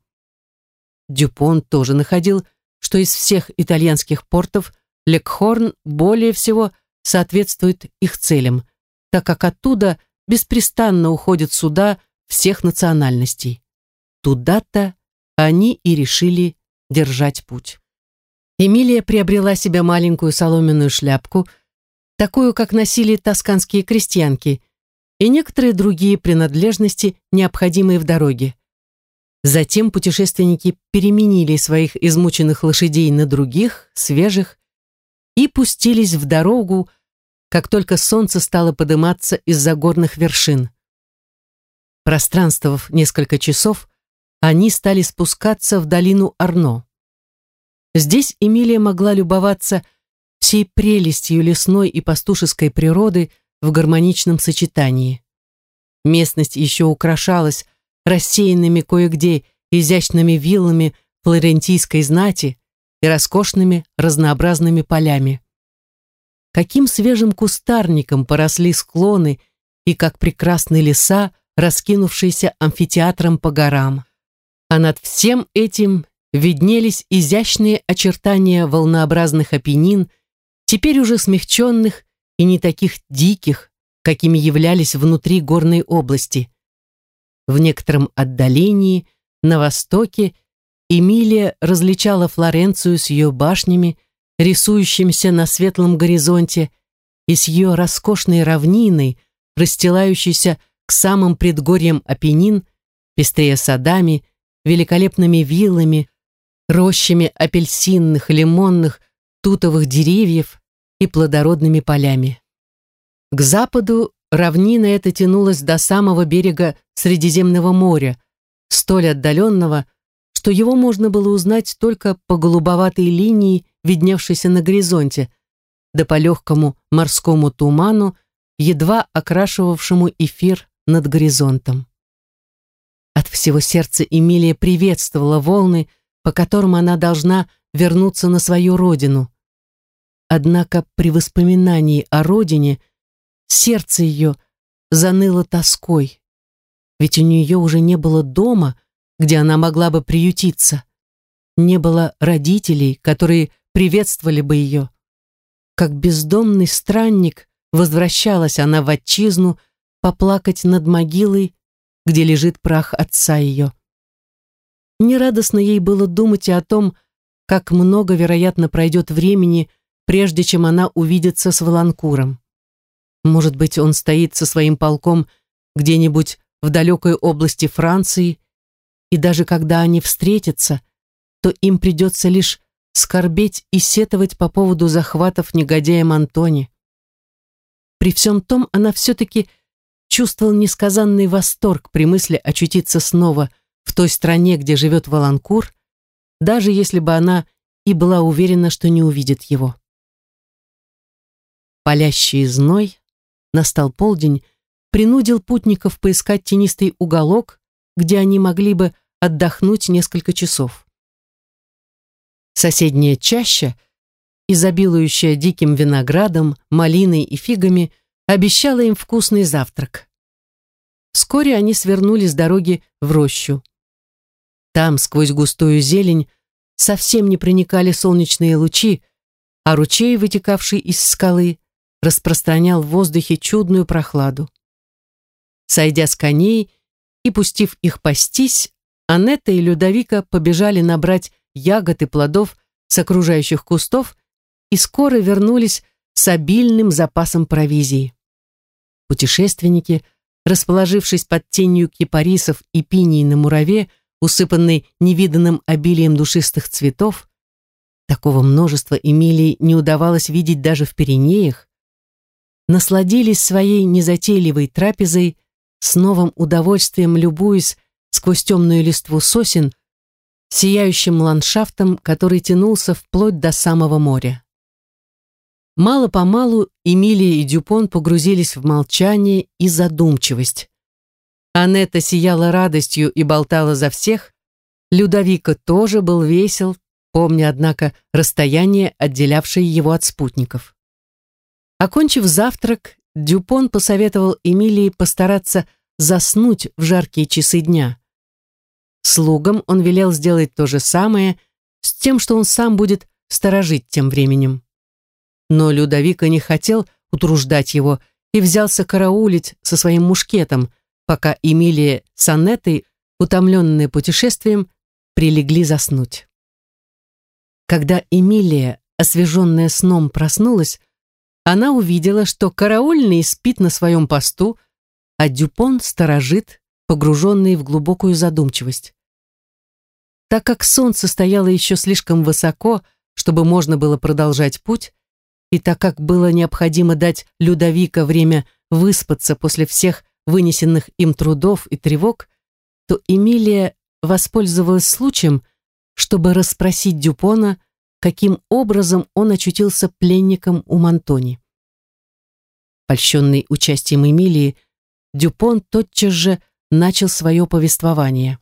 Дюпон тоже находил, что из всех итальянских портов Лекхорн более всего соответствует их целям, так как оттуда беспрестанно уходят суда всех национальностей. Туда-то они и решили держать путь. Эмилия приобрела себе маленькую соломенную шляпку, такую, как носили тосканские крестьянки, и некоторые другие принадлежности, необходимые в дороге. Затем путешественники переменили своих измученных лошадей на других, свежих, и пустились в дорогу, как только солнце стало подниматься из-за горных вершин. Пространствовав несколько часов, они стали спускаться в долину Арно. Здесь Эмилия могла любоваться всей прелестью лесной и пастушеской природы в гармоничном сочетании. Местность еще украшалась рассеянными кое-где изящными виллами флорентийской знати и роскошными разнообразными полями. Каким свежим кустарником поросли склоны и как прекрасны леса, раскинувшиеся амфитеатром по горам. А над всем этим виднелись изящные очертания волнообразных Апеннин, теперь уже смягченных и не таких диких, какими являлись внутри горной области. В некотором отдалении, на востоке, Эмилия различала Флоренцию с ее башнями, рисующимися на светлом горизонте, и с ее роскошной равниной, расстилающейся к самым предгорьям Апеннин, пестрее садами, великолепными виллами, рощами апельсинных, лимонных, тутовых деревьев и плодородными полями. К западу равнина эта тянулась до самого берега Средиземного моря, столь отдаленного, что его можно было узнать только по голубоватой линии, видневшейся на горизонте, да по легкому морскому туману, едва окрашивавшему эфир над горизонтом. От всего сердца Эмилия приветствовала волны, по которым она должна вернуться на свою родину. Однако при воспоминании о родине сердце ее заныло тоской, ведь у нее уже не было дома, где она могла бы приютиться, не было родителей, которые приветствовали бы ее. Как бездомный странник возвращалась она в отчизну поплакать над могилой, где лежит прах отца ее. Нерадостно ей было думать и о том, как много, вероятно, пройдет времени, прежде чем она увидится с Валанкуром. Может быть, он стоит со своим полком где-нибудь в далекой области Франции, и даже когда они встретятся, то им придется лишь скорбеть и сетовать по поводу захватов негодяем Антони. При всем том она все-таки чувствовал несказанный восторг при мысли очутиться снова в той стране, где живет Валанкур, даже если бы она и была уверена, что не увидит его. Палящий зной, настал полдень, принудил путников поискать тенистый уголок, где они могли бы отдохнуть несколько часов. Соседняя чаща, изобилующая диким виноградом, малиной и фигами, обещала им вкусный завтрак. Вскоре они свернули с дороги в рощу. Там, сквозь густую зелень, совсем не проникали солнечные лучи, а ручей, вытекавший из скалы, распространял в воздухе чудную прохладу. Сойдя с коней и пустив их пастись, Анетта и Людовика побежали набрать ягод и плодов с окружающих кустов и скоро вернулись с обильным запасом провизии. Путешественники, расположившись под тенью кипарисов и пиний на мураве, усыпанной невиданным обилием душистых цветов, такого множества Эмилии не удавалось видеть даже в Пиренеях, насладились своей незатейливой трапезой, с новым удовольствием любуясь сквозь темную листву сосен, сияющим ландшафтом, который тянулся вплоть до самого моря. Мало-помалу Эмилия и Дюпон погрузились в молчание и задумчивость. Анетта сияла радостью и болтала за всех, Людовика тоже был весел, помня, однако, расстояние, отделявшее его от спутников. Окончив завтрак, Дюпон посоветовал Эмилии постараться заснуть в жаркие часы дня. Слугам он велел сделать то же самое, с тем, что он сам будет сторожить тем временем. Но Людовика не хотел утруждать его и взялся караулить со своим мушкетом, пока Эмилия с Анеттой, утомленные путешествием, прилегли заснуть. Когда Эмилия, освеженная сном, проснулась, она увидела, что караульный спит на своем посту, а Дюпон сторожит, погруженный в глубокую задумчивость. Так как солнце стояло еще слишком высоко, чтобы можно было продолжать путь, и так как было необходимо дать Людовика время выспаться после всех вынесенных им трудов и тревог, то Эмилия воспользовалась случаем, чтобы расспросить Дюпона, каким образом он очутился пленником у Монтони. Польщенный участием Эмилии, Дюпон тотчас же начал свое повествование.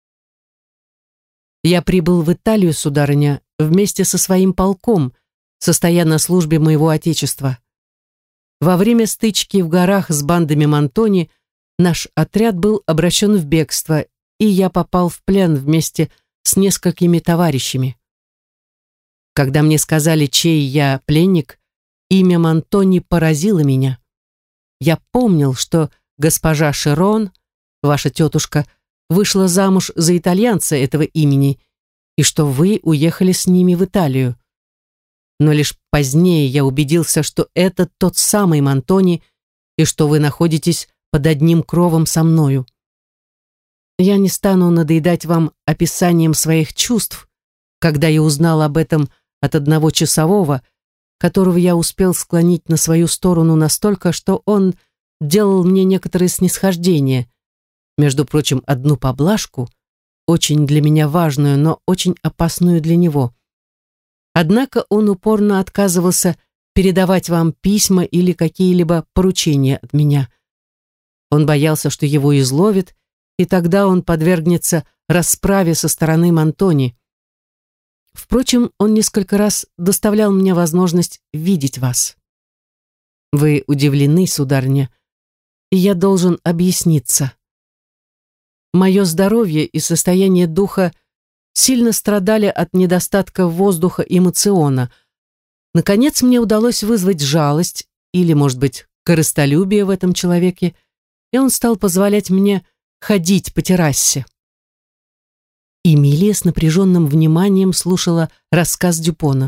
«Я прибыл в Италию, сударыня, вместе со своим полком, состоя на службе моего отечества. Во время стычки в горах с бандами Монтони наш отряд был обращен в бегство, и я попал в плен вместе с несколькими товарищами. Когда мне сказали, чей я пленник, имя Монтони поразило меня. Я помнил, что госпожа Шерон, ваша тетушка, вышла замуж за итальянца этого имени, и что вы уехали с ними в Италию. Но лишь позднее я убедился, что это тот самый Монтони, и что вы находитесь под одним кровом со мною. Я не стану надоедать вам описанием своих чувств, когда я узнал об этом от одного часового, которого я успел склонить на свою сторону настолько, что он делал мне некоторые снисхождения, между прочим, одну поблажку, очень для меня важную, но очень опасную для него. Однако он упорно отказывался передавать вам письма или какие-либо поручения от меня. Он боялся, что его изловят, и тогда он подвергнется расправе со стороны Монтони. Впрочем, он несколько раз доставлял мне возможность видеть вас. Вы удивлены, сударыня, и я должен объясниться. Мое здоровье и состояние духа сильно страдали от недостатка воздуха и моциона. Наконец, мне удалось вызвать жалость или, может быть, корыстолюбие в этом человеке, и он стал позволять мне ходить по террасе. Эмилия с напряженным вниманием слушала рассказ Дюпона.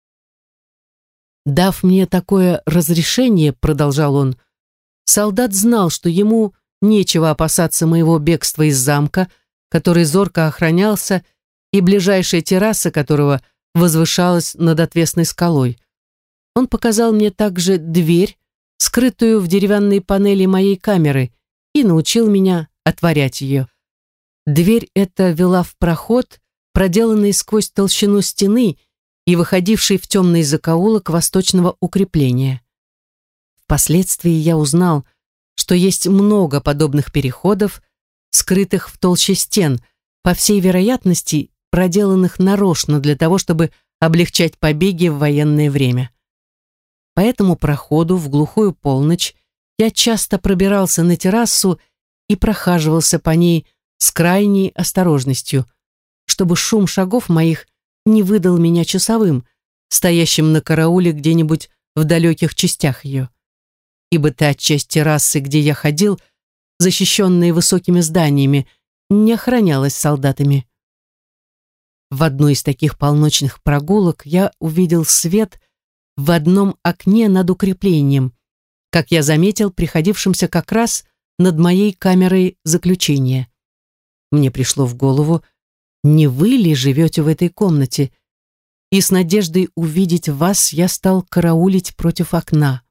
«Дав мне такое разрешение, — продолжал он, — солдат знал, что ему нечего опасаться моего бегства из замка, который зорко охранялся, и ближайшая терраса которого возвышалась над отвесной скалой. Он показал мне также дверь, скрытую в деревянной панели моей камеры, и научил меня отворять ее. Дверь эта вела в проход, проделанный сквозь толщину стены и выходивший в темный закоулок восточного укрепления. Впоследствии я узнал, что есть много подобных переходов, скрытых в толще стен, по всей вероятности, проделанных нарочно для того, чтобы облегчать побеги в военное время. По этому проходу в глухую полночь я часто пробирался на террасу и прохаживался по ней с крайней осторожностью, чтобы шум шагов моих не выдал меня часовым, стоящим на карауле где-нибудь в далеких частях ее. Ибо та часть террасы, где я ходил, защищенная высокими зданиями, не охранялась солдатами. В одной из таких полночных прогулок я увидел свет в одном окне над укреплением, как я заметил, приходившимся как раз над моей камерой заключения. Мне пришло в голову, не вы ли живете в этой комнате, и с надеждой увидеть вас я стал караулить против окна.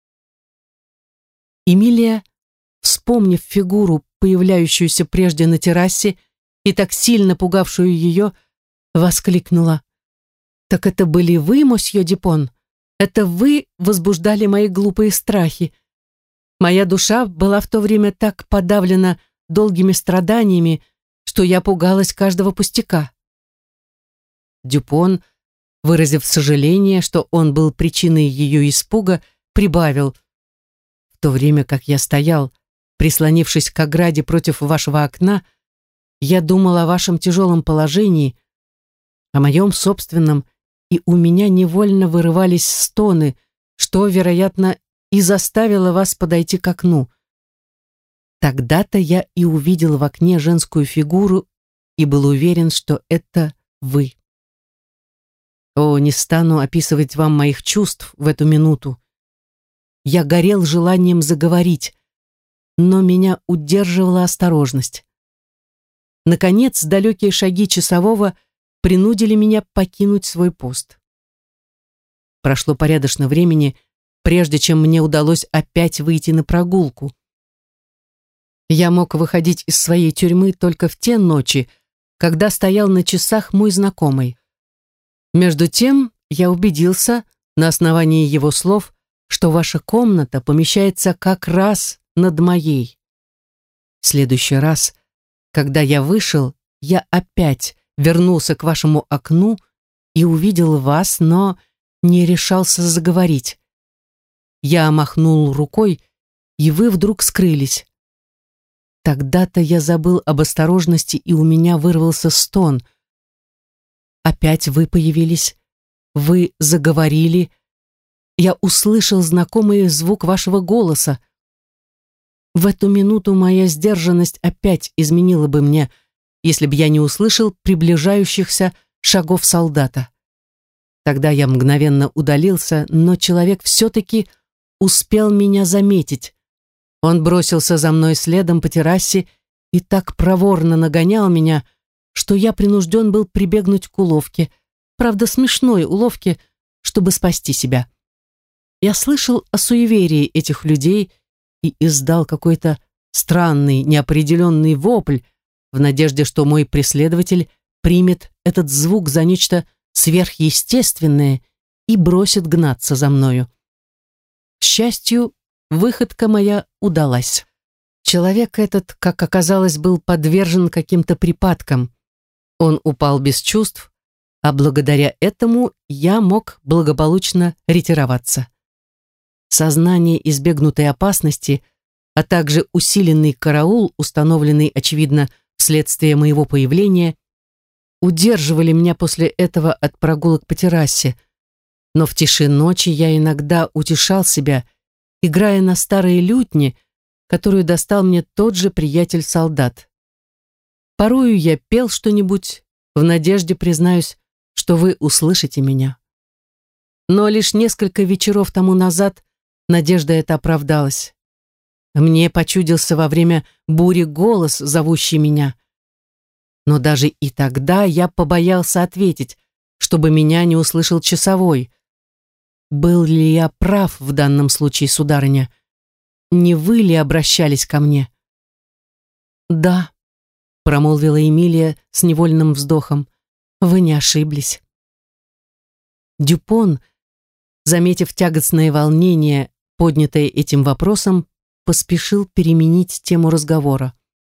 Эмилия, вспомнив фигуру, появляющуюся прежде на террасе и так сильно пугавшую ее, воскликнула: «Так это были вы, мосье Дюпон? Это вы возбуждали мои глупые страхи? Моя душа была в то время так подавлена долгими страданиями, что я пугалась каждого пустяка». Дюпон, выразив сожаление, что он был причиной ее испуга, прибавил: «В то время как я стоял, прислонившись к ограде против вашего окна, я думал о вашем тяжелом положении, о моем собственном, и у меня невольно вырывались стоны, что, вероятно, и заставило вас подойти к окну. Тогда-то я и увидел в окне женскую фигуру и был уверен, что это вы. О, не стану описывать вам моих чувств в эту минуту. Я горел желанием заговорить, но меня удерживала осторожность. Наконец, далекие шаги часового принудили меня покинуть свой пост. Прошло порядочно времени, прежде чем мне удалось опять выйти на прогулку. Я мог выходить из своей тюрьмы только в те ночи, когда стоял на часах мой знакомый. Между тем я убедился, на основании его слов, что ваша комната помещается как раз над моей. В следующий раз, когда я вышел, я опять вернулся к вашему окну и увидел вас, но не решался заговорить. Я махнул рукой, и вы вдруг скрылись. Тогда-то я забыл об осторожности, и у меня вырвался стон. Опять вы появились, вы заговорили. Я услышал знакомый звук вашего голоса. В эту минуту моя сдержанность опять изменила бы мне, если бы я не услышал приближающихся шагов солдата. Тогда я мгновенно удалился, но человек все-таки успел меня заметить. Он бросился за мной следом по террасе и так проворно нагонял меня, что я принужден был прибегнуть к уловке, правда смешной уловке, чтобы спасти себя. Я слышал о суеверии этих людей и издал какой-то странный, неопределенный вопль в надежде, что мой преследователь примет этот звук за нечто сверхъестественное и бросит гнаться за мною. К счастью, выходка моя удалась. Человек этот, как оказалось, был подвержен каким-то припадкам. Он упал без чувств, а благодаря этому я мог благополучно ретироваться. Сознание избегнутой опасности, а также усиленный караул, установленный, очевидно, вследствие моего появления, удерживали меня после этого от прогулок по террасе, но в тиши ночи я иногда утешал себя, играя на старой лютне, которую достал мне тот же приятель-солдат. Порою я пел что-нибудь, в надежде, признаюсь, что вы услышите меня. Но лишь несколько вечеров тому назад надежда эта оправдалась. Мне почудился во время бури голос, зовущий меня. Но даже и тогда я побоялся ответить, чтобы меня не услышал часовой. Был ли я прав в данном случае, сударыня? Не вы ли обращались ко мне? Да, промолвила Эмилия с невольным вздохом. Вы не ошиблись. Дюпон, заметив тягостное волнение, поднятое этим вопросом, поспешил переменить тему разговора.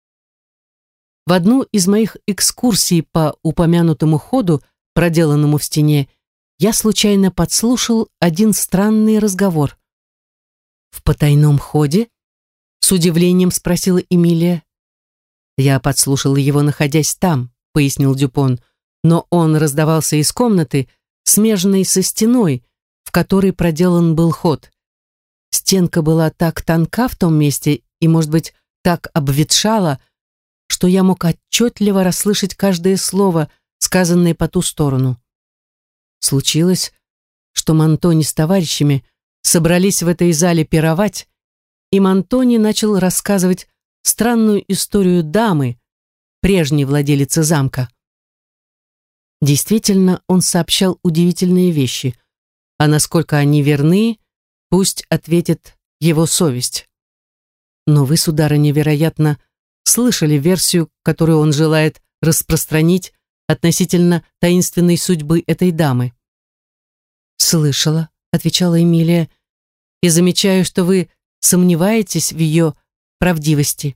В одну из моих экскурсий по упомянутому ходу, проделанному в стене, я случайно подслушал один странный разговор. «В потайном ходе?» — с удивлением спросила Эмилия. «Я подслушал его, находясь там», — пояснил Дюпон, но он раздавался из комнаты, смежной со стеной, в которой проделан был ход. Стенка была так тонка в том месте и, может быть, так обветшала, что я мог отчетливо расслышать каждое слово, сказанное по ту сторону. Случилось, что Мантони с товарищами собрались в этой зале пировать, и Мантони начал рассказывать странную историю дамы, прежней владелицы замка. Действительно, он сообщал удивительные вещи, а насколько они верны, пусть ответит его совесть. Но вы, сударыня, вероятно, слышали версию, которую он желает распространить относительно таинственной судьбы этой дамы. «Слышала», — отвечала Эмилия, «и замечаю, что вы сомневаетесь в ее правдивости».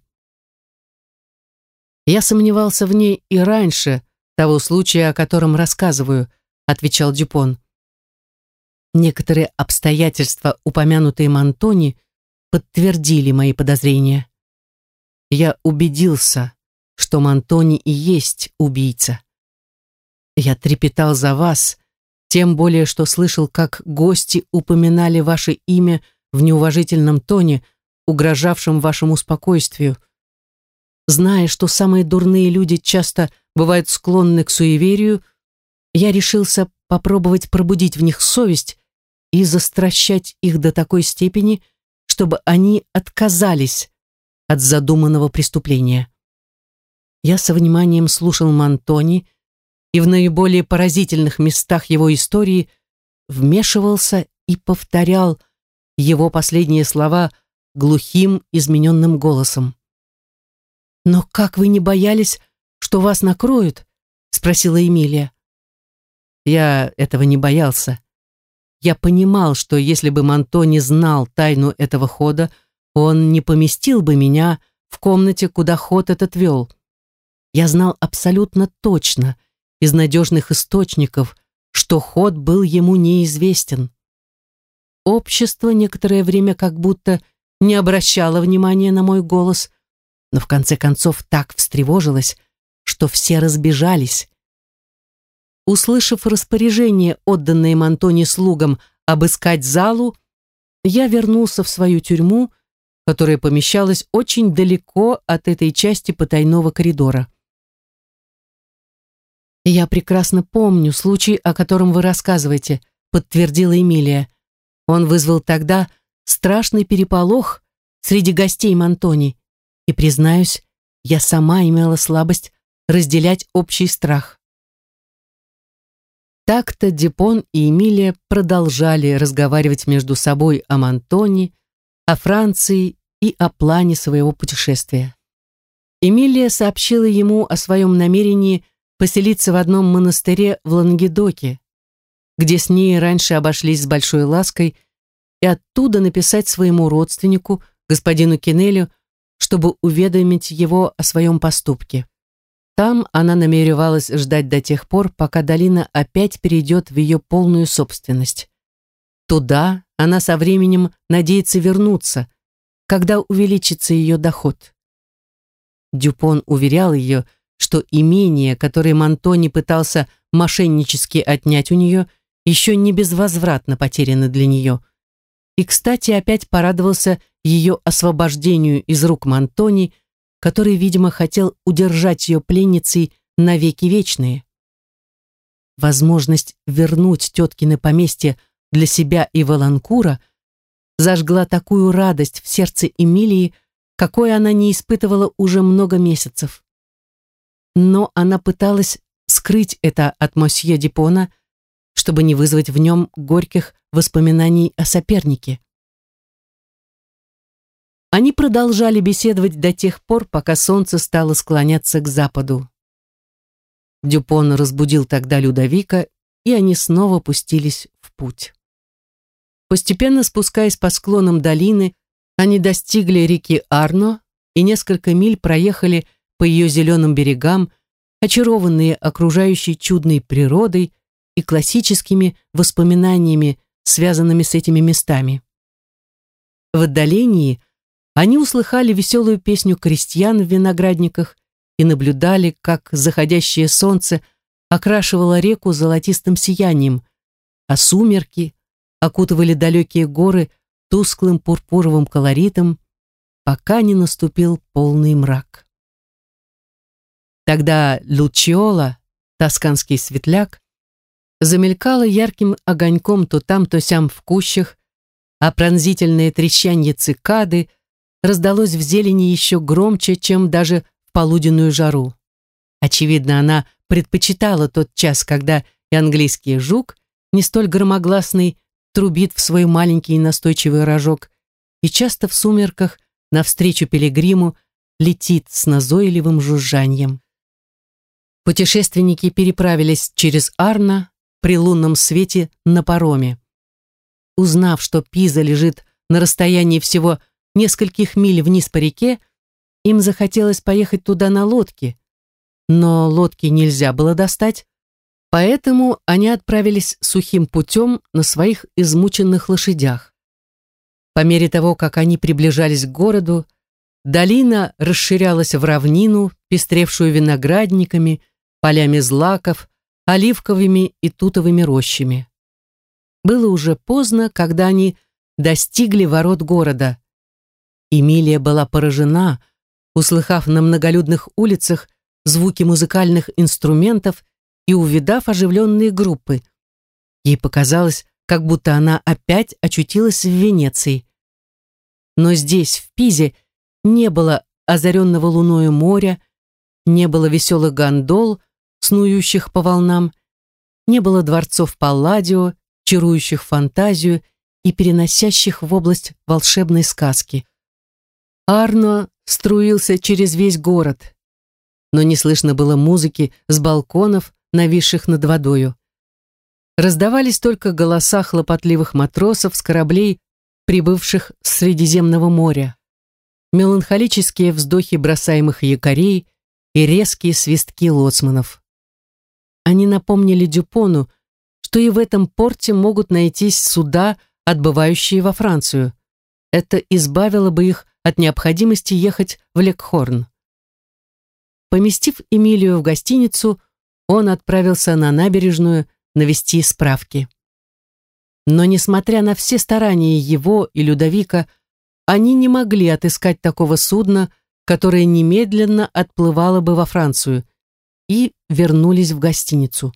«Я сомневался в ней и раньше того случая, о котором рассказываю», — отвечал Дюпон. «Некоторые обстоятельства, упомянутые Мантони, подтвердили мои подозрения. Я убедился, что Мантони и есть убийца. Я трепетал за вас, тем более, что слышал, как гости упоминали ваше имя в неуважительном тоне, угрожавшем вашему спокойствию. Зная, что самые дурные люди часто бывают склонны к суеверию, я решился попробовать пробудить в них совесть и застращать их до такой степени, чтобы они отказались от задуманного преступления. Я со вниманием слушал Мантони и в наиболее поразительных местах его истории вмешивался и повторял его последние слова глухим, измененным голосом. «Но как вы не боялись, что вас накроют?» — спросила Эмилия. «Я этого не боялся. Я понимал, что если бы Мантони знал тайну этого хода, он не поместил бы меня в комнате, куда ход этот вел. Я знал абсолютно точно, из надежных источников, что ход был ему неизвестен. Общество некоторое время как будто не обращало внимания на мой голос, но в конце концов так встревожилось, что все разбежались. Услышав распоряжение, отданное Мантони слугам, обыскать залу, я вернулся в свою тюрьму, которая помещалась очень далеко от этой части потайного коридора. «Я прекрасно помню случай, о котором вы рассказываете», — подтвердила Эмилия. «Он вызвал тогда страшный переполох среди гостей Мантони, и, признаюсь, я сама имела слабость разделять общий страх». Так-то Дюпон и Эмилия продолжали разговаривать между собой о Мантони, о Франции и о плане своего путешествия. Эмилия сообщила ему о своем намерении поселиться в одном монастыре в Лангедоке, где с ней раньше обошлись с большой лаской, и оттуда написать своему родственнику, господину Кинелю, чтобы уведомить его о своем поступке. Там она намеревалась ждать до тех пор, пока долина опять перейдет в ее полную собственность. Туда она со временем надеется вернуться, когда увеличится ее доход. Дюпон уверял ее, что имение, которое Мантони пытался мошеннически отнять у нее, еще не безвозвратно потеряно для нее. И, кстати, опять порадовался ее освобождению из рук Мантони, который, видимо, хотел удержать ее пленницей навеки вечные. Возможность вернуть теткино поместье для себя и Валанкура зажгла такую радость в сердце Эмилии, какой она не испытывала уже много месяцев. Но она пыталась скрыть это от мосье Дюпона, чтобы не вызвать в нем горьких воспоминаний о сопернике. Они продолжали беседовать до тех пор, пока солнце стало склоняться к западу. Дюпон разбудил тогда Людовика, и они снова пустились в путь. Постепенно спускаясь по склонам долины, они достигли реки Арно и несколько миль проехали по ее зеленым берегам, очарованные окружающей чудной природой и классическими воспоминаниями, связанными с этими местами. В отдалении они услыхали веселую песню крестьян в виноградниках и наблюдали, как заходящее солнце окрашивала реку золотистым сиянием, а сумерки окутывали далекие горы тусклым пурпуровым колоритом, пока не наступил полный мрак. Тогда Лучиола, тосканский светляк, замелькала ярким огоньком то там, то сям в кущах, а пронзительное трещанье цикады раздалось в зелени еще громче, чем даже в полуденную жару. Очевидно, она предпочитала тот час, когда и английский жук, не столь громогласный, трубит в свой маленький настойчивый рожок, и часто в сумерках навстречу пилигриму летит с назойливым жужжанием. Путешественники переправились через Арно при лунном свете на пароме. Узнав, что Пиза лежит на расстоянии всего нескольких миль вниз по реке, им захотелось поехать туда на лодке, но лодки нельзя было достать, поэтому они отправились сухим путем на своих измученных лошадях. По мере того, как они приближались к городу, долина расширялась в равнину, пестревшую виноградниками, полями злаков, оливковыми и тутовыми рощами. Было уже поздно, когда они достигли ворот города. Эмилия была поражена, услыхав на многолюдных улицах звуки музыкальных инструментов и увидав оживленные группы. Ей показалось, как будто она опять очутилась в Венеции. Но здесь, в Пизе, не было озаренного луною моря, не было веселых гондол, снующих по волнам, не было дворцов Палладио, чарующих фантазию и переносящих в область волшебной сказки. Арно струился через весь город, но не слышно было музыки с балконов, нависших над водою. Раздавались только голоса хлопотливых матросов с кораблей, прибывших с Средиземного моря, меланхолические вздохи бросаемых якорей и резкие свистки лоцманов. Они напомнили Дюпону, что и в этом порте могут найтись суда, отбывающие во Францию. Это избавило бы их от необходимости ехать в Лекхорн. Поместив Эмилию в гостиницу, он отправился на набережную навести справки. Но, несмотря на все старания его и Людовика, они не могли отыскать такого судна, которое немедленно отплывало бы во Францию, и вернулись в гостиницу.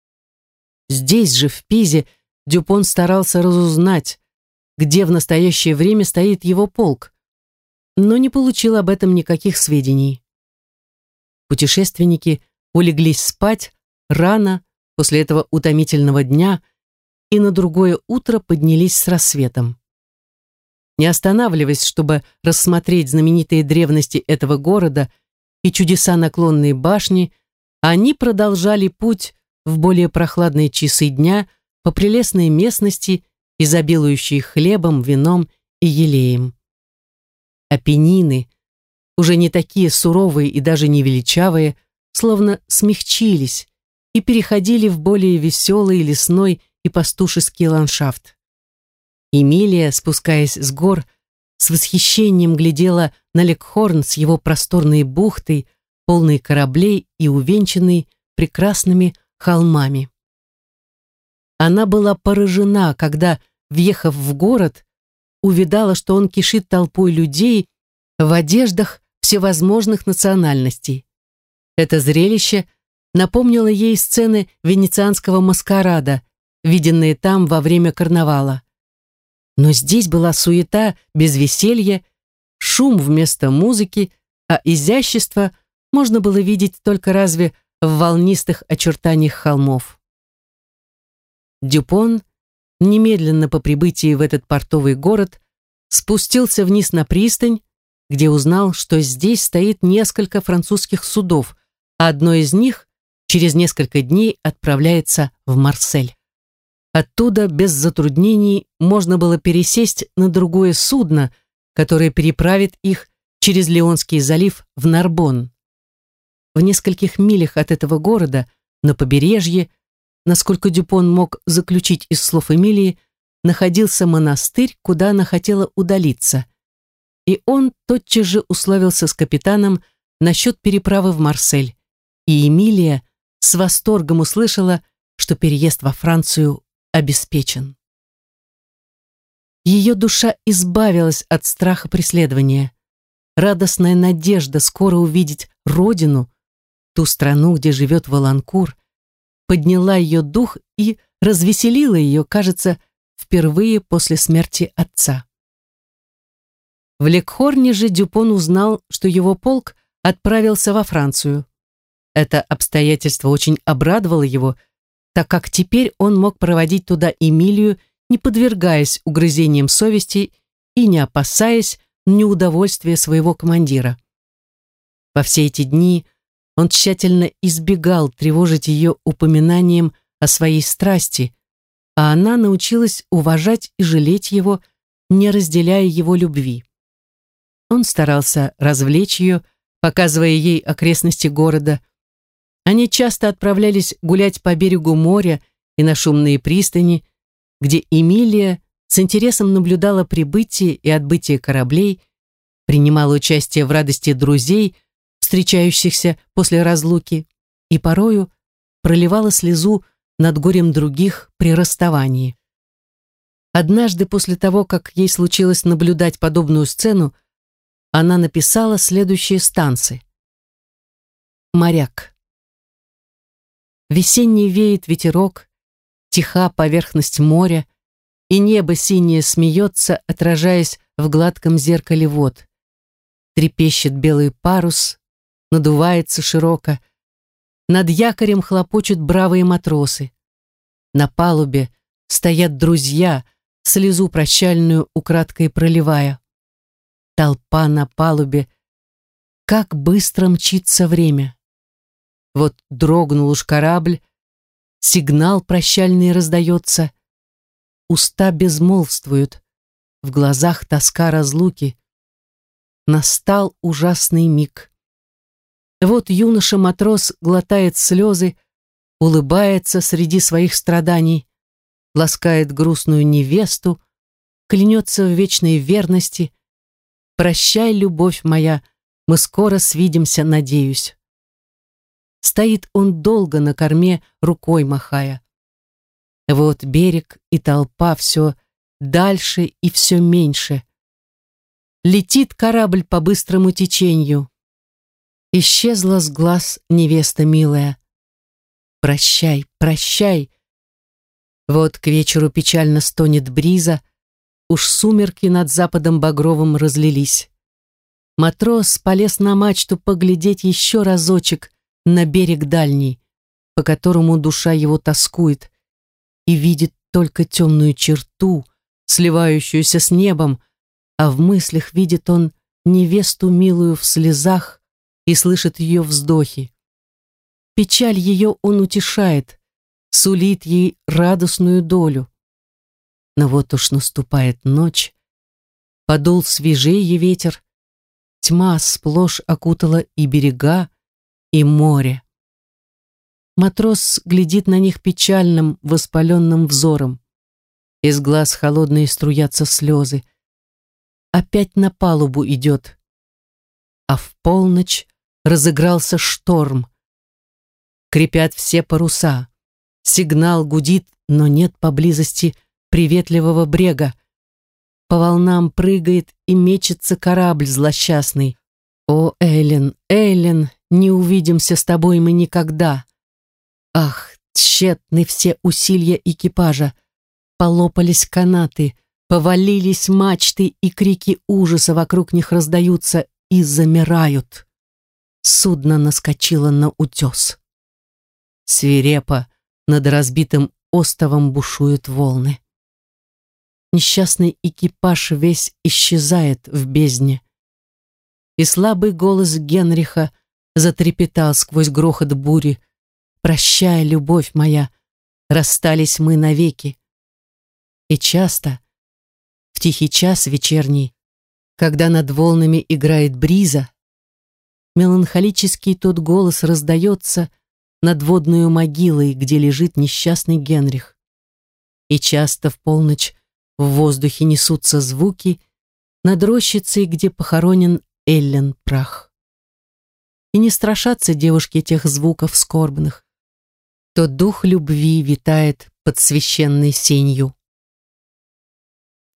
Здесь же, в Пизе, Дюпон старался разузнать, где в настоящее время стоит его полк, но не получил об этом никаких сведений. Путешественники улеглись спать рано после этого утомительного дня и на другое утро поднялись с рассветом. Не останавливаясь, чтобы рассмотреть знаменитые древности этого города и чудеса наклонной башни, они продолжали путь в более прохладные часы дня по прелестной местности, изобилующей хлебом, вином и елеем. Апеннины, уже не такие суровые и даже не величавые, словно смягчились и переходили в более веселый лесной и пастушеский ландшафт. Эмилия, спускаясь с гор, с восхищением глядела на Лекхорн с его просторной бухтой, полной кораблей и увенчанной прекрасными холмами. Она была поражена, когда, въехав в город, увидала, что он кишит толпой людей в одеждах всевозможных национальностей. Это зрелище напомнило ей сцены венецианского маскарада, виденные там во время карнавала. Но здесь была суета без веселья, шум вместо музыки, а изящество можно было видеть только разве в волнистых очертаниях холмов. Дюпон, немедленно по прибытии в этот портовый город, спустился вниз на пристань, где узнал, что здесь стоит несколько французских судов, а одно из них через несколько дней отправляется в Марсель. Оттуда без затруднений можно было пересесть на другое судно, которое переправит их через Лионский залив в Нарбонн. В нескольких милях от этого города, на побережье, насколько Дюпон мог заключить из слов Эмилии, находился монастырь, куда она хотела удалиться. И он тотчас же условился с капитаном насчет переправы в Марсель, и Эмилия, с восторгом услышала, что переезд во Францию обеспечен. Ее душа избавилась от страха преследования. Радостная надежда скоро увидеть родину, ту страну, где живет Воланкур, подняла ее дух и развеселила ее, кажется, впервые после смерти отца. В Лекхорне же Дюпон узнал, что его полк отправился во Францию. Это обстоятельство очень обрадовало его, так как теперь он мог проводить туда Эмилию, не подвергаясь угрызениям совести и не опасаясь неудовольствия своего командира. Во все эти дни он тщательно избегал тревожить ее упоминанием о своей страсти, а она научилась уважать и жалеть его, не разделяя его любви. Он старался развлечь ее, показывая ей окрестности города. Они часто отправлялись гулять по берегу моря и на шумные пристани, где Эмилия с интересом наблюдала прибытие и отбытие кораблей, принимала участие в радости друзей, встречающихся после разлуки, и порою проливала слезу над горем других при расставании. Однажды после того, как ей случилось наблюдать подобную сцену, она написала следующие станцы. Моряк. Весенний веет ветерок, тиха поверхность моря, и небо синее смеется, отражаясь в гладком зеркале вод. Трепещет белый парус, надувается широко. Над якорем хлопочут бравые матросы. На палубе стоят друзья, слезу прощальную украдкой проливая. Толпа на палубе. Как быстро мчится время. Вот дрогнул уж корабль, сигнал прощальный раздается. Уста безмолвствуют, в глазах тоска разлуки. Настал ужасный миг. Вот юноша-матрос глотает слезы, улыбается среди своих страданий, ласкает грустную невесту, клянется в вечной верности. Прощай, любовь моя, мы скоро свидимся, надеюсь. Стоит он долго на корме, рукой махая. Вот берег и толпа все дальше и все меньше. Летит корабль по быстрому течению. Исчезла с глаз невеста милая. Прощай, прощай. Вот к вечеру печально стонет бриза, уж сумерки над западом багровым разлились. Матрос полез на мачту поглядеть еще разочек на берег дальний, по которому душа его тоскует, и видит только темную черту, сливающуюся с небом, а в мыслях видит он невесту милую в слезах и слышит ее вздохи. Печаль ее он утешает, сулит ей радостную долю. Но вот уж наступает ночь, подул свежее ветер, тьма сплошь окутала и берега, и море. Матрос глядит на них печальным, воспаленным взором. Из глаз холодные струятся слезы. Опять на палубу идет. А в полночь разыгрался шторм. Крепят все паруса. Сигнал гудит, но нет поблизости приветливого брега. По волнам прыгает и мечется корабль злосчастный. О, Эллен, Эллен, не увидимся с тобой мы никогда. Ах, тщетны все усилия экипажа. Полопались канаты, повалились мачты, и крики ужаса вокруг них раздаются и замирают. Судно наскочило на утес. Свирепо над разбитым островом бушуют волны. Несчастный экипаж весь исчезает в бездне. И слабый голос Генриха затрепетал сквозь грохот бури. «Прощай, любовь моя, расстались мы навеки». И часто, в тихий час вечерний, когда над волнами играет бриза, меланхолический тот голос раздается над водной могилой, где лежит несчастный Генрих. И часто в полночь в воздухе несутся звуки над рощицей, где похоронен Эллен прах. И не страшатся девушки тех звуков скорбных. что дух любви витает под священной сенью.